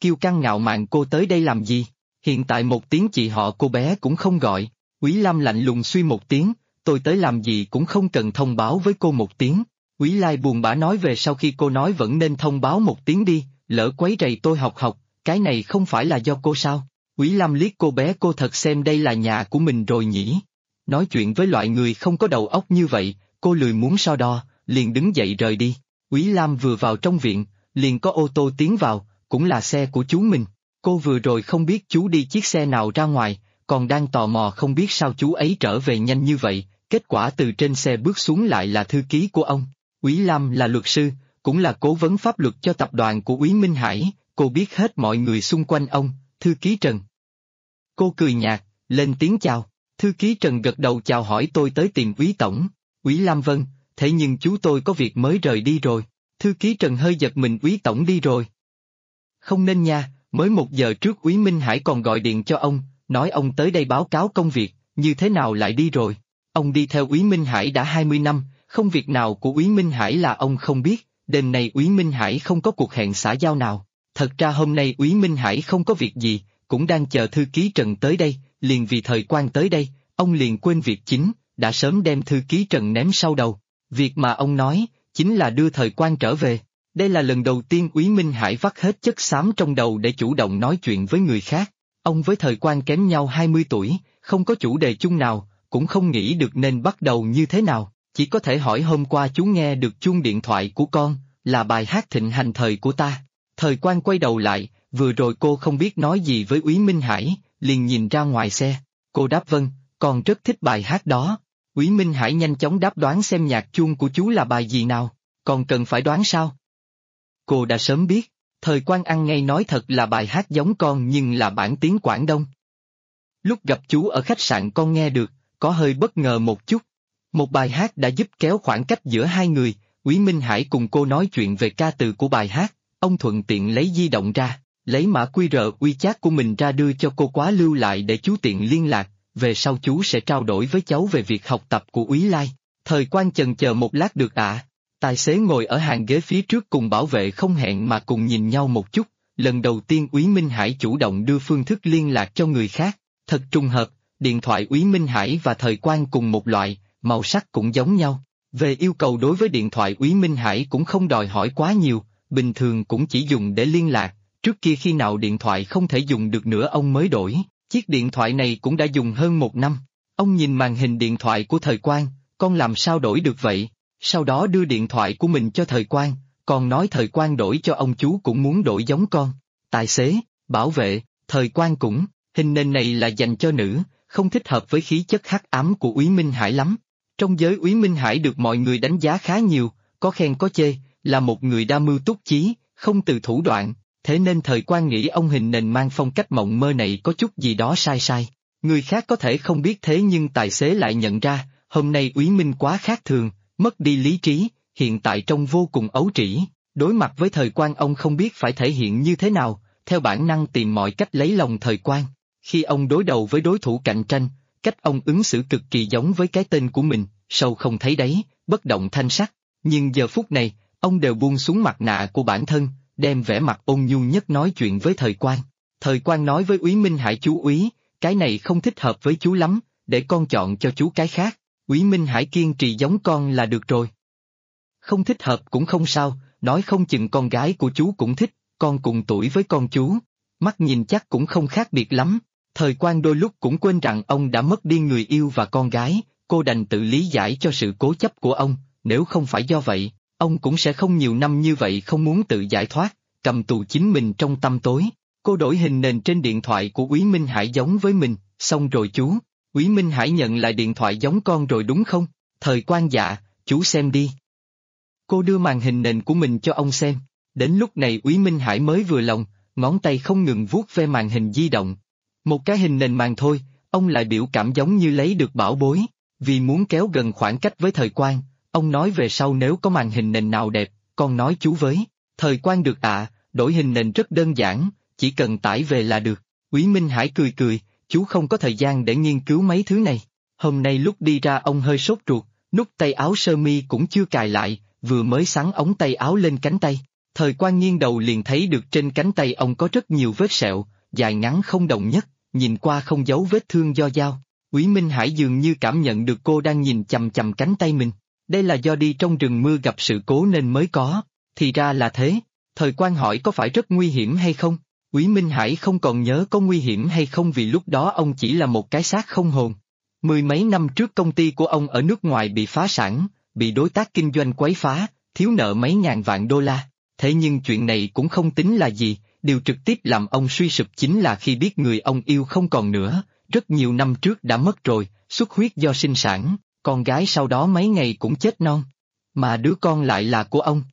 kiêu căng ngạo mạn cô tới đây làm gì? Hiện tại một tiếng chị họ cô bé cũng không gọi. Úy Lam lạnh lùng suy một tiếng, tôi tới làm gì cũng không cần thông báo với cô một tiếng. Úy Lai buồn bã nói về sau khi cô nói vẫn nên thông báo một tiếng đi, lỡ quấy rầy tôi học, cái này không phải là do cô sao? Úy Lam liếc cô bé, cô thật xem đây là nhà của mình rồi nhỉ? Nói chuyện với loại người không có đầu óc như vậy, cô lười muốn so đo, liền đứng dậy rời đi. Úy Lam vừa vào trong viện, liền có ô tô tiến vào, cũng là xe của chú mình. Cô vừa rồi không biết chú đi chiếc xe nào ra ngoài, còn đang tò mò không biết sao chú ấy trở về nhanh như vậy, kết quả từ trên xe bước xuống lại là thư ký của ông. Úy Lam là luật sư, cũng là cố vấn pháp luật cho tập đoàn của Úy Minh Hải, cô biết hết mọi người xung quanh ông, thư ký Trần. Cô cười nhạt, lên tiếng chào, thư ký Trần gật đầu chào hỏi tôi tới tìm Úy Tổng. Úy Lam vâng, thế nhưng chú tôi có việc mới rời đi rồi. Thư ký Trần hơi giật mình, Úy Tổng đi rồi. Không nên nha, mới 1 giờ trước Úy Minh Hải còn gọi điện cho ông, nói ông tới đây báo cáo công việc, như thế nào lại đi rồi? Ông đi theo Úy Minh Hải đã 20 năm, không việc nào của Úy Minh Hải là ông không biết, đêm nay Úy Minh Hải không có cuộc hẹn xã giao nào. Thật ra hôm nay Úy Minh Hải không có việc gì, cũng đang chờ thư ký Trần tới đây, liền vì Thời Quan tới đây, ông liền quên việc chính, đã sớm đem thư ký Trần ném sau đầu. Việc mà ông nói, chính là đưa Thời Quan trở về. Đây là lần đầu tiên Úy Minh Hải vắt hết chất xám trong đầu để chủ động nói chuyện với người khác. Ông với Thời Quan kém nhau 20 tuổi, không có chủ đề chung nào, cũng không nghĩ được nên bắt đầu như thế nào, chỉ có thể hỏi hôm qua chú nghe được chuông điện thoại của con, là bài hát thịnh hành thời của ta. Thời Quan quay đầu lại, vừa rồi cô không biết nói gì với Úy Minh Hải, liền nhìn ra ngoài xe. Cô đáp vâng, con rất thích bài hát đó. Úy Minh Hải nhanh chóng đáp đoán xem nhạc chuông của chú là bài gì nào, còn cần phải đoán sao? Cô đã sớm biết, Thời Quan ăn ngay nói thật là bài hát giống con nhưng là bản tiếng Quảng Đông. Lúc gặp chú ở khách sạn con nghe được, có hơi bất ngờ một chút. Một bài hát đã giúp kéo khoảng cách giữa hai người, Úy Minh Hải cùng cô nói chuyện về ca từ của bài hát, ông thuận tiện lấy di động ra, lấy mã QR WeChat của mình ra đưa cho cô quá lưu lại để chú tiện liên lạc, về sau chú sẽ trao đổi với cháu về việc học tập của Úy Lai. Thời Quan chần chờ một lát được ạ. Tài xế ngồi ở hàng ghế phía trước cùng bảo vệ không hẹn mà cùng nhìn nhau một chút, lần đầu tiên Úy Minh Hải chủ động đưa phương thức liên lạc cho người khác, thật trùng hợp, điện thoại Úy Minh Hải và Thời Quan cùng một loại, màu sắc cũng giống nhau. Về yêu cầu đối với điện thoại Úy Minh Hải cũng không đòi hỏi quá nhiều, bình thường cũng chỉ dùng để liên lạc, trước kia khi nào điện thoại không thể dùng được nữa ông mới đổi, chiếc điện thoại này cũng đã dùng hơn 1 năm. Ông nhìn màn hình điện thoại của Thời Quan, con làm sao đổi được vậy? Sau đó đưa điện thoại của mình cho Thời Quan, còn nói Thời Quan đổi cho ông chú cũng muốn đổi giống con. Tài xế, bảo vệ, Thời Quan cũng, hình nền này là dành cho nữ, không thích hợp với khí chất hắc ám của Úy Minh Hải lắm. Trong giới Úy Minh Hải được mọi người đánh giá khá nhiều, có khen có chê, là một người đa mưu túc chí, không từ thủ đoạn, thế nên Thời Quan nghĩ ông hình nền mang phong cách mộng mơ này có chút gì đó sai sai. Người khác có thể không biết thế nhưng tài xế lại nhận ra, hôm nay Úy Minh quá khác thường, mất đi lý trí, hiện tại trông vô cùng ấu trĩ, đối mặt với Thời Quan ông không biết phải thể hiện như thế nào, theo bản năng tìm mọi cách lấy lòng Thời Quan. Khi ông đối đầu với đối thủ cạnh tranh, cách ông ứng xử cực kỳ giống với cái tên của mình, sâu không thấy đáy, bất động thanh sắc, nhưng giờ phút này, ông đều buông xuống mặt nạ của bản thân, đem vẻ mặt ôn nhu nhất nói chuyện với Thời Quan. Thời Quan nói với Úy Minh Hải chú Úy, cái này không thích hợp với chú lắm, để con chọn cho chú cái khác. Úy Minh Hải kiên trì giống con là được rồi. Không thích hợp cũng không sao, nói không chừng con gái của chú cũng thích, con cùng tuổi với con chú, mắt nhìn chắc cũng không khác biệt lắm. Thời Quan đôi lúc cũng quên rằng ông đã mất đi người yêu và con gái, cô đành tự lý giải cho sự cố chấp của ông, nếu không phải do vậy, ông cũng sẽ không nhiều năm như vậy không muốn tự giải thoát, cầm tù chính mình trong tăm tối. Cô đổi hình nền trên điện thoại của Úy Minh Hải giống với mình, xong rồi chú. Úy Minh Hải nhận lại điện thoại giống con rồi đúng không? Thời Quan dạ, chú xem đi. Cô đưa màn hình nền của mình cho ông xem. Đến lúc này Úy Minh Hải mới vừa lòng, ngón tay không ngừng vuốt ve màn hình di động. Một cái hình nền màn thôi, ông lại biểu cảm giống như lấy được bảo bối. Vì muốn kéo gần khoảng cách với Thời Quan, ông nói về sau nếu có màn hình nền nào đẹp, con nói chú với. Thời Quan được ạ, đổi hình nền rất đơn giản, chỉ cần tải về là được. Úy Minh Hải cười cười, chú không có thời gian để nghiên cứu mấy thứ này. Hôm nay lúc đi ra ông hơi sốt ruột, nút tay áo sơ mi cũng chưa cài lại, vừa mới xắn ống tay áo lên cánh tay. Thời Quan nghiêng đầu liền thấy được trên cánh tay ông có rất nhiều vết sẹo, dài ngắn không đồng nhất, nhìn qua không giấu vết thương do dao. Úy Minh Hải dường như cảm nhận được cô đang nhìn chằm chằm cánh tay mình. Đây là do đi trong rừng mưa gặp sự cố nên mới có. Thì ra là thế. Thời Quan hỏi có phải rất nguy hiểm hay không? Úy Minh Hải không còn nhớ có nguy hiểm hay không vì lúc đó ông chỉ là một cái xác không hồn. Mười mấy năm trước công ty của ông ở nước ngoài bị phá sản, bị đối tác kinh doanh quấy phá, thiếu nợ mấy ngàn vạn đô la. Thế nhưng chuyện này cũng không tính là gì, điều trực tiếp làm ông suy sụp chính là khi biết người ông yêu không còn nữa, rất nhiều năm trước đã mất rồi, xuất huyết do sinh sản, con gái sau đó mấy ngày cũng chết non. Mà đứa con lại là của ông.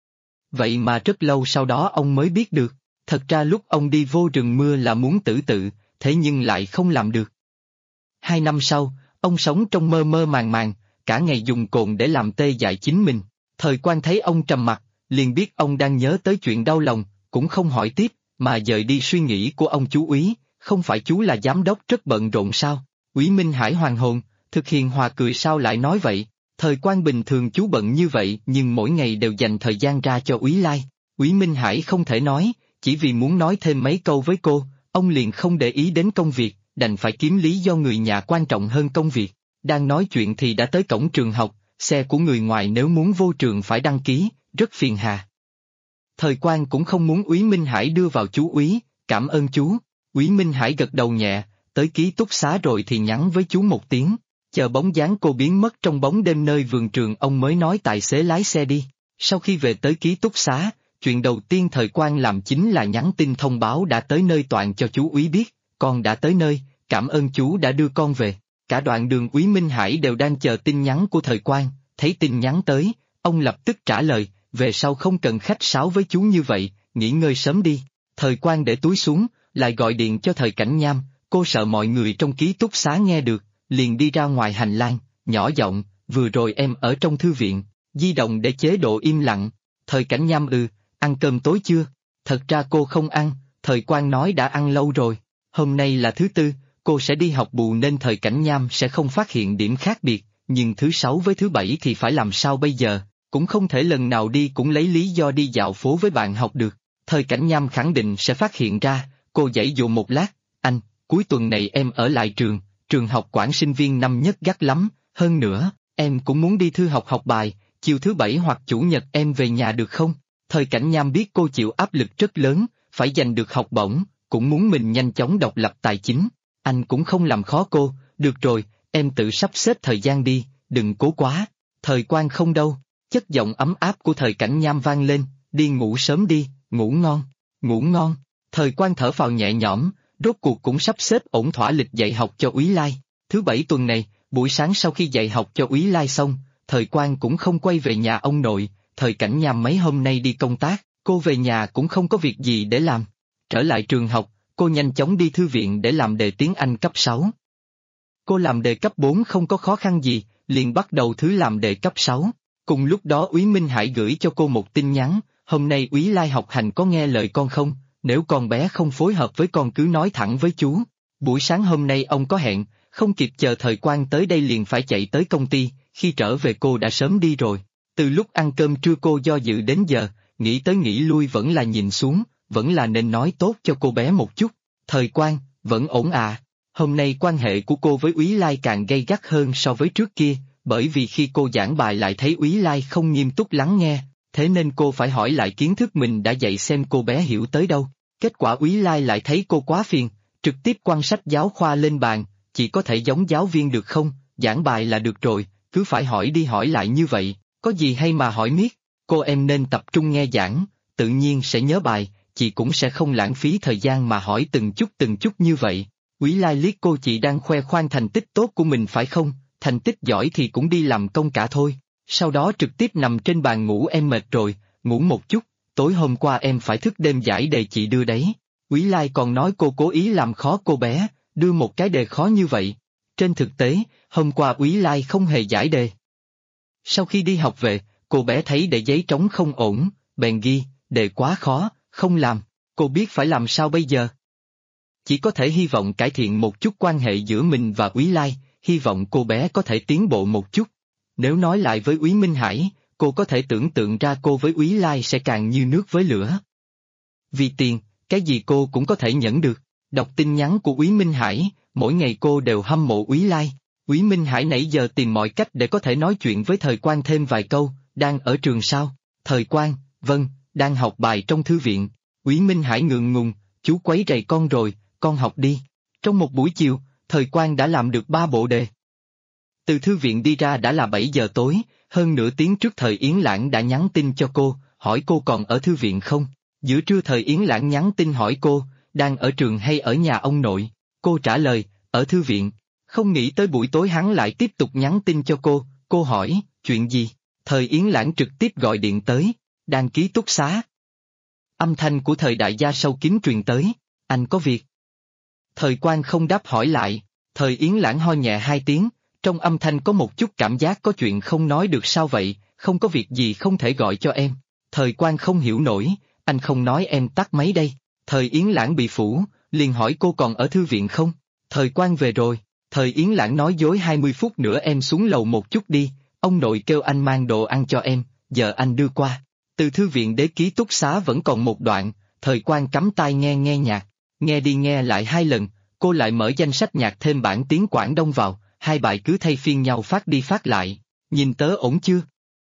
Vậy mà rất lâu sau đó ông mới biết được, thật ra lúc ông đi vô rừng mưa là muốn tử tự, thế nhưng lại không làm được. 2 năm sau, ông sống trong mơ mơ màng màng, cả ngày dùng cồn để làm tê dại chính mình. Thời Quan thấy ông trầm mặc, liền biết ông đang nhớ tới chuyện đau lòng, cũng không hỏi tiếp, mà dời đi suy nghĩ của ông. Chú Úy, không phải chú là giám đốc rất bận rộn sao? Úy Minh Hải hoàn hồn, thực hiền hòa cười sao lại nói vậy? Thời Quan bình thường chú bận như vậy nhưng mỗi ngày đều dành thời gian ra cho Úy Lai. Úy Minh Hải không thể nói, chỉ vì muốn nói thêm mấy câu với cô, ông liền không để ý đến công việc, đành phải kiếm lý do người nhà quan trọng hơn công việc. Đang nói chuyện thì đã tới cổng trường học, xe của người ngoài nếu muốn vô trường phải đăng ký, rất phiền hà. Thời Quan cũng không muốn Úy Minh Hải đưa vào. Chú Úy, cảm ơn chú. Úy Minh Hải gật đầu nhẹ, tới ký túc xá rồi thì nhắn với chú một tiếng, chờ bóng dáng cô biến mất trong bóng đêm nơi vườn trường ông mới nói tài xế lái xe đi. Sau khi về tới ký túc xá, chuyện đầu tiên Thời Quan làm chính là nhắn tin thông báo đã tới nơi Toàn cho chú Úy biết, con đã tới nơi, cảm ơn chú đã đưa con về. Cả đoạn đường Úy Minh Hải đều đang chờ tin nhắn của Thời Quan, thấy tin nhắn tới, ông lập tức trả lời, về sau không cần khách sáo với chú như vậy, nghỉ ngơi sớm đi. Thời Quan để túi xuống, lại gọi điện cho Thời Cảnh Nham, cô sợ mọi người trong ký túc xá nghe được, liền đi ra ngoài hành lang, nhỏ giọng, vừa rồi em ở trong thư viện, di động để chế độ im lặng. Thời Cảnh Nham ăn cơm tối chưa? Thật ra cô không ăn, Thời Quan nói đã ăn lâu rồi, hôm nay là thứ tư, cô sẽ đi học bù nên Thời Cảnh Nham sẽ không phát hiện điểm khác biệt, nhưng thứ sáu với thứ bảy thì phải làm sao bây giờ, cũng không thể lần nào đi cũng lấy lý do đi dạo phố với bạn học được. Thời Cảnh Nham khẳng định sẽ phát hiện ra, cô giãy dụ một lát, anh, cuối tuần này em ở lại trường học quản sinh viên năm nhất gắt lắm, hơn nữa, em cũng muốn đi thư học bài, chiều thứ bảy hoặc chủ nhật em về nhà được không? Thời Cảnh Nham biết cô chịu áp lực rất lớn, phải giành được học bổng, cũng muốn mình nhanh chóng độc lập tài chính. Anh cũng không làm khó cô, được rồi, em tự sắp xếp thời gian đi, đừng cố quá. Thời Quan không đâu, chất giọng ấm áp của Thời Cảnh Nham vang lên, đi ngủ sớm đi, ngủ ngon, ngủ ngon. Thời Quan thở phào nhẹ nhõm, rốt cuộc cũng sắp xếp ổn thỏa lịch dạy học cho Úy Lai. Thứ bảy tuần này, buổi sáng sau khi dạy học cho Úy Lai xong, Thời Quan cũng không quay về nhà ông nội, Thời Cảnh Nham mấy hôm nay đi công tác, cô về nhà cũng không có việc gì để làm. Trở lại trường học, cô nhanh chóng đi thư viện để làm đề tiếng Anh cấp 6. Cô làm đề cấp 4 không có khó khăn gì, liền bắt đầu thứ làm đề cấp 6. Cùng lúc đó Úy Minh Hải gửi cho cô một tin nhắn, hôm nay Úy Lai học hành có nghe lời con không, nếu con bé không phối hợp với con cứ nói thẳng với chú. Buổi sáng hôm nay ông có hẹn, không kịp chờ Thời Quan tới đây liền phải chạy tới công ty, khi trở về cô đã sớm đi rồi. Từ lúc ăn cơm trưa cô do dự đến giờ, nghĩ tới nghĩ lui vẫn là nhìn xuống, vẫn là nên nói tốt cho cô bé một chút. Thời Quan, vẫn ổn à? Hôm nay quan hệ của cô với Úy Lai càng gay gắt hơn so với trước kia, bởi vì khi cô giảng bài lại thấy Úy Lai không nghiêm túc lắng nghe, thế nên cô phải hỏi lại kiến thức mình đã dạy xem cô bé hiểu tới đâu. Kết quả Úy Lai lại thấy cô quá phiền, trực tiếp quăng sách giáo khoa lên bàn, chỉ có thể giống giáo viên được không, giảng bài là được rồi, cứ phải hỏi đi hỏi lại như vậy, có gì hay mà hỏi miết, cô em nên tập trung nghe giảng, tự nhiên sẽ nhớ bài, chị cũng sẽ không lãng phí thời gian mà hỏi từng chút như vậy. Úy Lai liếc cô, chị đang khoe khoang thành tích tốt của mình phải không, thành tích giỏi thì cũng đi làm công cả thôi, sau đó trực tiếp nằm trên bàn ngủ. Em mệt rồi, ngủ một chút, tối hôm qua em phải thức đêm giải đề chị đưa đấy. Úy Lai còn nói cô cố ý làm khó cô bé, đưa một cái đề khó như vậy. Trên thực tế, hôm qua Úy Lai không hề giải đề. Sau khi đi học về, cô bé thấy đề giấy trống không ổn, bèn ghi, đề quá khó, không làm, cô biết phải làm sao bây giờ. Chỉ có thể hy vọng cải thiện một chút quan hệ giữa mình và Úy Lai, hy vọng cô bé có thể tiến bộ một chút. Nếu nói lại với Úy Minh Hải, cô có thể tưởng tượng ra cô với Úy Lai sẽ càng như nước với lửa. Vì tiền, cái gì cô cũng có thể nhẫn được. Đọc tin nhắn của Úy Minh Hải, mỗi ngày cô đều hâm mộ Úy Lai. Úy Minh Hải nãy giờ tìm mọi cách để có thể nói chuyện với Thời Quang thêm vài câu, đang ở trường sao? Thời Quang, vâng, đang học bài trong thư viện. Úy Minh Hải ngượng ngùng, chú quấy rầy con rồi, con học đi. Trong một buổi chiều, Thời Quang đã làm được 3 bộ đề. Từ thư viện đi ra đã là 7 giờ tối, hơn nửa tiếng trước Thời Yến Lãng đã nhắn tin cho cô, hỏi cô còn ở thư viện không. Giữa trưa Thời Yến Lãng nhắn tin hỏi cô, đang ở trường hay ở nhà ông nội. Cô trả lời, ở thư viện. Không nghĩ tới buổi tối hắn lại tiếp tục nhắn tin cho cô hỏi, chuyện gì? Thời Yến Lãng trực tiếp gọi điện tới, đang ký túc xá. Âm thanh của Thời đại gia sâu kín truyền tới, anh có việc. Thời Quang không đáp hỏi lại, Thời Yến Lãng ho nhẹ 2 tiếng, trong âm thanh có một chút cảm giác có chuyện không nói được sao vậy, không có việc gì không thể gọi cho em. Thời Quang không hiểu nổi, anh không nói em tắt máy đây. Thời Yến Lãng bị phủ, liền hỏi cô còn ở thư viện không? Thời Quang về rồi. Thời Yến Lãng nói dối 20 phút nữa em xuống lầu một chút đi, ông nội kêu anh mang đồ ăn cho em, giờ anh đưa qua. Từ thư viện đến ký túc xá vẫn còn một đoạn, Thời Quang cắm tai nghe nhạc, nghe đi nghe lại 2 lần, cô lại mở danh sách nhạc thêm bản tiếng Quảng Đông vào, 2 bài cứ thay phiên nhau phát đi phát lại, nhìn tớ ổn chưa?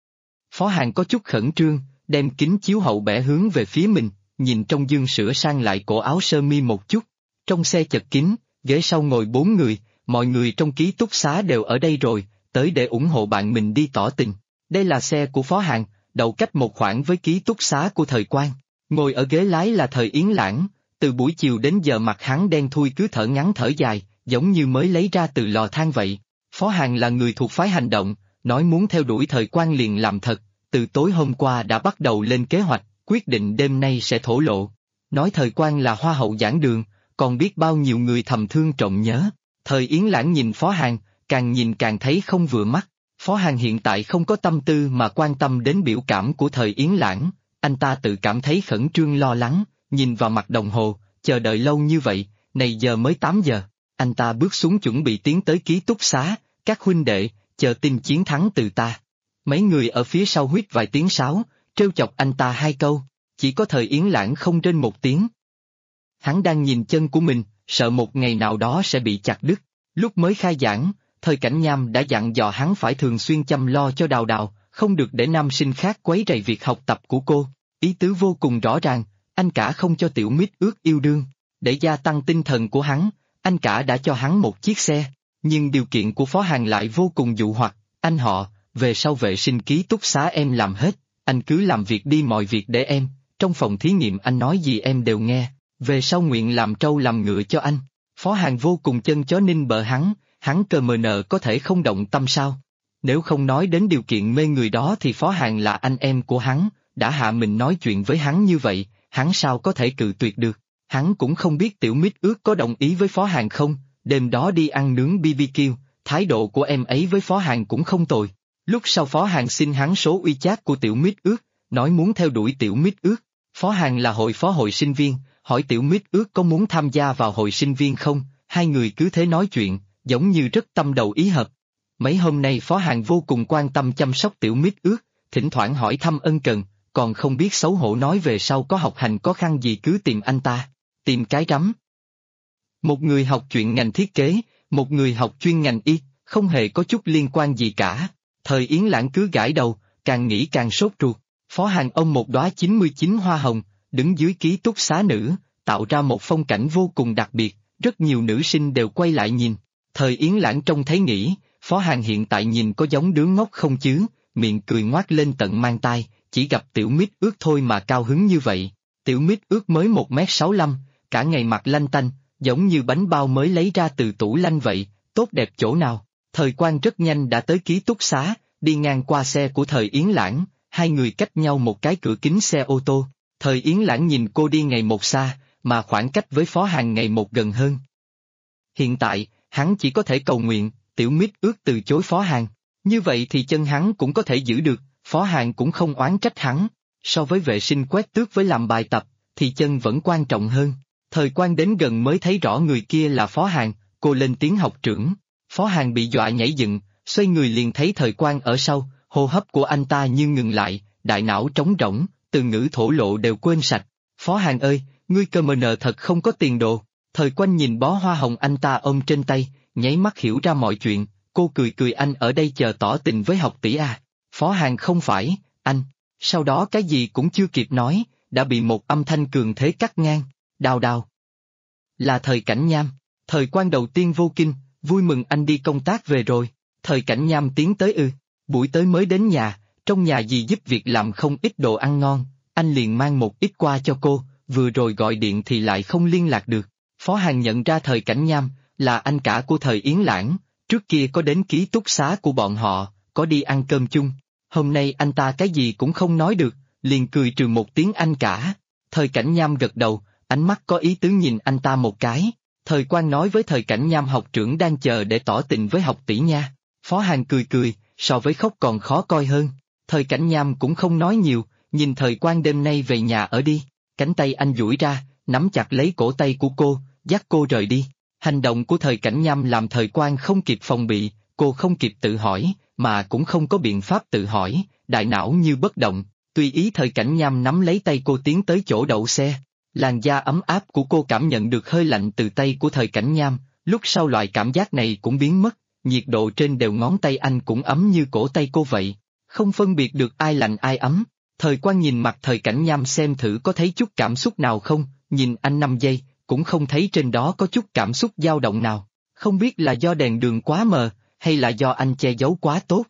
Phó Hàn có chút khẩn trương, đem kính chiếu hậu bẻ hướng về phía mình, nhìn trong gương sửa sang lại cổ áo sơ mi một chút. Trong xe chật kín, ghế sau ngồi 4 người, mọi người trong ký túc xá đều ở đây rồi, tới để ủng hộ bạn mình đi tỏ tình. Đây là xe của Phó Hàn, đậu cách một khoảng với ký túc xá của Thời Quang. Ngồi ở ghế lái là Thời Yến Lãng, từ buổi chiều đến giờ mặt hắn đen thui cứ thở ngắn thở dài, giống như mới lấy ra từ lò than vậy. Phó Hàn là người thuộc phái hành động, nói muốn theo đuổi Thời Quang liền làm thật, từ tối hôm qua đã bắt đầu lên kế hoạch, quyết định đêm nay sẽ thổ lộ. Nói Thời Quang là hoa hậu giảng đường, còn biết bao nhiêu người thầm thương trộm nhớ. Thời Yến Lãng nhìn Phó Hàn, càng nhìn càng thấy không vừa mắt. Phó Hàn hiện tại không có tâm tư mà quan tâm đến biểu cảm của Thời Yến Lãng, anh ta tự cảm thấy khẩn trương lo lắng, nhìn vào mặt đồng hồ, chờ đợi lâu như vậy, này giờ mới 8 giờ. Anh ta bước xuống chuẩn bị tiến tới ký túc xá, các huynh đệ, chờ tin chiến thắng từ ta. Mấy người ở phía sau huýt vài tiếng sáo, trêu chọc anh ta 2 câu, chỉ có Thời Yến Lãng không rên một tiếng. Hắn đang nhìn chân của mình, sợ một ngày nào đó sẽ bị chặt đứt. Lúc mới khai giảng, Thời Cảnh Nham đã dặn dò hắn phải thường xuyên chăm lo cho Đào Đào, không được để nam sinh khác quấy rầy việc học tập của cô. Ý tứ vô cùng rõ ràng, anh cả không cho Tiểu Mít ước yêu đương. Để gia tăng tinh thần của hắn, anh cả đã cho hắn một chiếc xe. Nhưng điều kiện của Phó Hàn lại vô cùng dụ hoặc, anh họ, về sau vệ sinh ký túc xá em làm hết, anh cứ làm việc đi mọi việc để em, trong phòng thí nghiệm anh nói gì em đều nghe, về sau nguyện làm trâu làm ngựa cho anh. Phó Hàn vô cùng chân chó ninh bợ hắn cờ mờ nờ có thể không động tâm sao? Nếu không nói đến điều kiện mê người đó thì Phó Hàn là anh em của hắn, đã hạ mình nói chuyện với hắn như vậy, hắn sao có thể cự tuyệt được? Hắn cũng không biết Tiểu Mít ước có đồng ý với Phó Hàn không, đêm đó đi ăn nướng BBQ, thái độ của em ấy với Phó Hàn cũng không tồi. Lúc sau Phó Hàn xin hắn số WeChat của Tiểu Mít ước, nói muốn theo đuổi Tiểu Mít ước. Phó Hàn là phó hội sinh viên, hỏi Tiểu Mít ước có muốn tham gia vào hội sinh viên không, 2 người cứ thế nói chuyện, giống như rất tâm đầu ý hợp. Mấy hôm nay Phó Hàn vô cùng quan tâm chăm sóc Tiểu Mít ước, thỉnh thoảng hỏi thăm ân cần, còn không biết xấu hổ nói về sau có học hành khó khăn gì cứ tìm anh ta, tìm cái rắm. Một người học chuyện ngành thiết kế, một người học chuyên ngành y, không hề có chút liên quan gì cả. Thời Yến Lãng cứ gãi đầu, càng nghĩ càng sốt ruột. Phó Hàn ôm một đóa 99 hoa hồng, đứng dưới ký túc xá nữ, tạo ra một phong cảnh vô cùng đặc biệt, rất nhiều nữ sinh đều quay lại nhìn. Thời Yến Lãng trông thấy nghĩ, Phó Hàn hiện tại nhìn có giống đứa ngốc không chứ, miệng cười ngoác lên tận mang tai, chỉ gặp Tiểu Mít ước thôi mà cao hứng như vậy. Tiểu Mít ước mới 1m65, cả ngày mặt lanh tanh, giống như bánh bao mới lấy ra từ tủ lạnh vậy, tốt đẹp chỗ nào. Thời Quang rất nhanh đã tới ký túc xá, đi ngang qua xe của Thời Yến Lãng, 2 người cách nhau một cái cửa kính xe ô tô. Thời Yến Lãng nhìn cô đi ngày một xa, mà khoảng cách với Phó Hàn ngày một gần hơn. Hiện tại, hắn chỉ có thể cầu nguyện, Tiểu Mít ước từ chối Phó Hàn. Như vậy thì chân hắn cũng có thể giữ được, Phó Hàn cũng không oán trách hắn. So với vệ sinh quét tước với làm bài tập, thì chân vẫn quan trọng hơn. Thời Quang đến gần mới thấy rõ người kia là Phó Hàn, cô lên tiếng học trưởng. Phó Hàn bị dọa nhảy dựng, xoay người liền thấy Thời Quang ở sau, hô hấp của anh ta như ngừng lại, đại não trống rỗng, từ ngữ thổ lộ đều quên sạch. Phó Hàn ơi, ngươi cơ mờ nờ thật không có tiền đồ. Thời Quanh nhìn bó hoa hồng anh ta ôm trên tay, nháy mắt hiểu ra mọi chuyện, cô cười cười anh ở đây chờ tỏ tình với học tỷ à. Phó Hàn không phải, anh. Sau đó cái gì cũng chưa kịp nói, đã bị một âm thanh cường thế cắt ngang, đào đào. Là Thời Cảnh Nham. Thời Quang đầu tiên vô kinh, vui mừng anh đi công tác về rồi. Thời Cảnh Nham tiến tới buổi tới mới đến nhà, trong nhà dì giúp việc làm không ít đồ ăn ngon, anh liền mang một ít qua cho cô, vừa rồi gọi điện thì lại không liên lạc được. Phó Hàn nhận ra Thời Cảnh Nham, là anh cả của Thời Yến Lãng, trước kia có đến ký túc xá của bọn họ, có đi ăn cơm chung. Hôm nay anh ta cái gì cũng không nói được, liền cười trừ một tiếng anh cả. Thời Cảnh Nham gật đầu, ánh mắt có ý tứ nhìn anh ta một cái. Thời Quang nói với Thời Cảnh Nham học trưởng đang chờ để tỏ tình với học tỷ nha. Phó Hàn cười cười, so với khóc còn khó coi hơn. Thời Cảnh Nham cũng không nói nhiều, nhìn Thời Quang đêm nay về nhà ở đi. Cánh tay anh duỗi ra, nắm chặt lấy cổ tay của cô, dắt cô rời đi. Hành động của Thời Cảnh Nham làm Thời Quang không kịp phòng bị, cô không kịp tự hỏi, mà cũng không có biện pháp tự hỏi, đại não như bất động. Tùy ý Thời Cảnh Nham nắm lấy tay cô tiến tới chỗ đậu xe. Làn da ấm áp của cô cảm nhận được hơi lạnh từ tay của Thời Cảnh Nham, lúc sau loại cảm giác này cũng biến mất, nhiệt độ trên đều ngón tay anh cũng ấm như cổ tay cô vậy, không phân biệt được ai lạnh ai ấm. Thời Quang nhìn mặt Thời Cảnh Nham xem thử có thấy chút cảm xúc nào không, nhìn anh 5 giây, cũng không thấy trên đó có chút cảm xúc dao động nào, không biết là do đèn đường quá mờ, hay là do anh che giấu quá tốt.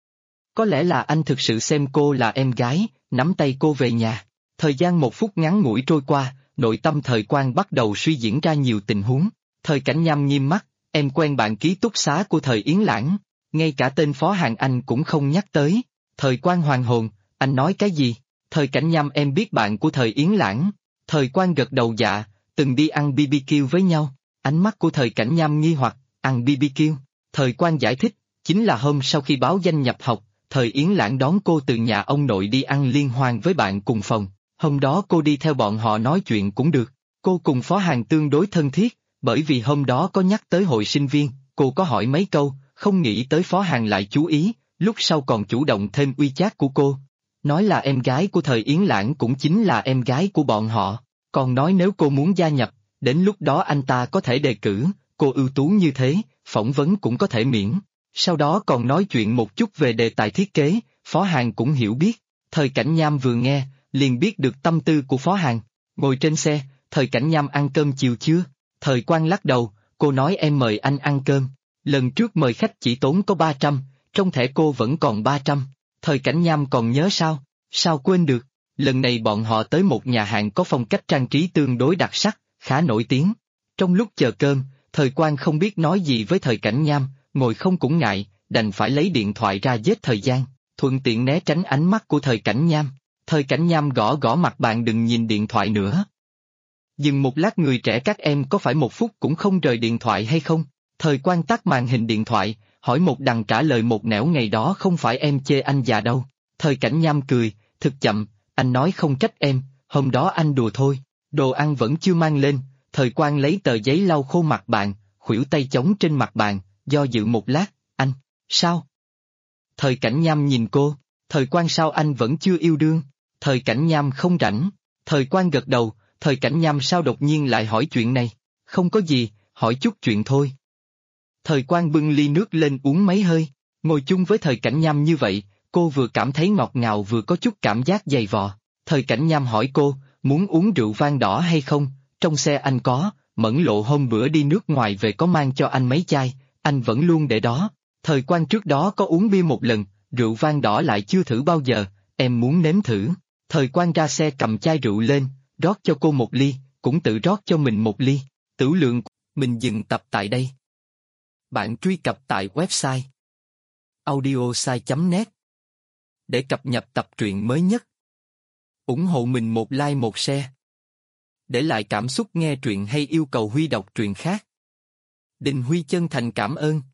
Có lẽ là anh thực sự xem cô là em gái, nắm tay cô về nhà. Thời gian 1 phút ngắn ngủi trôi qua, nội tâm Thời Quang bắt đầu suy diễn ra nhiều tình huống. Thời Cảnh Nham nghiêm mắt, em quen bạn ký túc xá của Thời Yến Lãng, ngay cả tên Phó Hàn anh cũng không nhắc tới. Thời Quang hoàn hồn, anh nói cái gì? Thời Cảnh Nham em biết bạn của Thời Yến Lãng. Thời Quang gật đầu dạ, từng đi ăn BBQ với nhau. Ánh mắt của Thời Cảnh Nham nghi hoặc, ăn BBQ. Thời Quang giải thích, chính là hôm sau khi báo danh nhập học, Thời Yến Lãng đón cô từ nhà ông nội đi ăn liên hoan với bạn cùng phòng. Hôm đó cô đi theo bọn họ nói chuyện cũng được. Cô cùng Phó Hàn tương đối thân thiết, bởi vì hôm đó có nhắc tới hội sinh viên, cô có hỏi mấy câu, không nghĩ tới Phó Hàn lại chú ý, lúc sau còn chủ động thêm WeChat của cô. Nói là em gái của Thời Yến Lãng cũng chính là em gái của bọn họ, còn nói nếu cô muốn gia nhập, đến lúc đó anh ta có thể đề cử, cô ưu tú như thế, phỏng vấn cũng có thể miễn. Sau đó còn nói chuyện một chút về đề tài thiết kế, Phó Hàn cũng hiểu biết. Thời Cảnh Nham vừa nghe, liền biết được tâm tư của Phó Hàn. Ngồi trên xe, Thời Cảnh Nham ăn cơm chiều chưa? Thời Quang lắc đầu, cô nói em mời anh ăn cơm. Lần trước mời khách chỉ tốn có 300, trong thẻ cô vẫn còn 300. Thời Cảnh Nham còn nhớ sao? Sao quên được? Lần này bọn họ tới một nhà hàng có phong cách trang trí tương đối đặc sắc, khá nổi tiếng. Trong lúc chờ cơm, Thời Quang không biết nói gì với Thời Cảnh Nham, ngồi không cũng ngại, đành phải lấy điện thoại ra giết thời gian, thuận tiện né tránh ánh mắt của Thời Cảnh Nham. Thời Cảnh Nham gõ gõ mặt bạn đừng nhìn điện thoại nữa. Dừng một lát người trẻ các em có phải 1 phút cũng không rời điện thoại hay không? Thời Quang tắt màn hình điện thoại, hỏi một đằng trả lời một nẻo ngày đó không phải em chê anh già đâu. Thời Cảnh Nham cười, thực chậm, anh nói không trách em, hôm đó anh đùa thôi, đồ ăn vẫn chưa mang lên. Thời Quang lấy tờ giấy lau khô mặt bạn, khuỷu tay chống trên mặt bàn, do dự một lát, anh, sao? Thời Cảnh Nham nhìn cô, Thời Quang sao anh vẫn chưa yêu đương? Thời Cảnh Nham không rảnh. Thời Quang gật đầu, Thời Cảnh Nham sao đột nhiên lại hỏi chuyện này? Không có gì, hỏi chút chuyện thôi. Thời Quang bưng ly nước lên uống mấy hơi, ngồi chung với Thời Cảnh Nham như vậy, cô vừa cảm thấy ngọt ngào vừa có chút cảm giác dày vò. Thời Cảnh Nham hỏi cô, muốn uống rượu vang đỏ hay không? Trong xe anh có, Mẫn Lộ hôm bữa đi nước ngoài về có mang cho anh mấy chai, anh vẫn luôn để đó. Thời Quang trước đó có uống bia một lần, rượu vang đỏ lại chưa thử bao giờ, em muốn nếm thử. Thời Quang ra xe cầm chai rượu lên, rót cho cô một ly, cũng tự rót cho mình một ly. Tửu lượng, mình dừng tập tại đây. Bạn truy cập tại website audiosai.net để cập nhật tập truyện mới nhất. Ủng hộ mình một like một share. Để lại cảm xúc nghe truyện hay yêu cầu Huy đọc truyện khác. Đình Huy chân thành cảm ơn.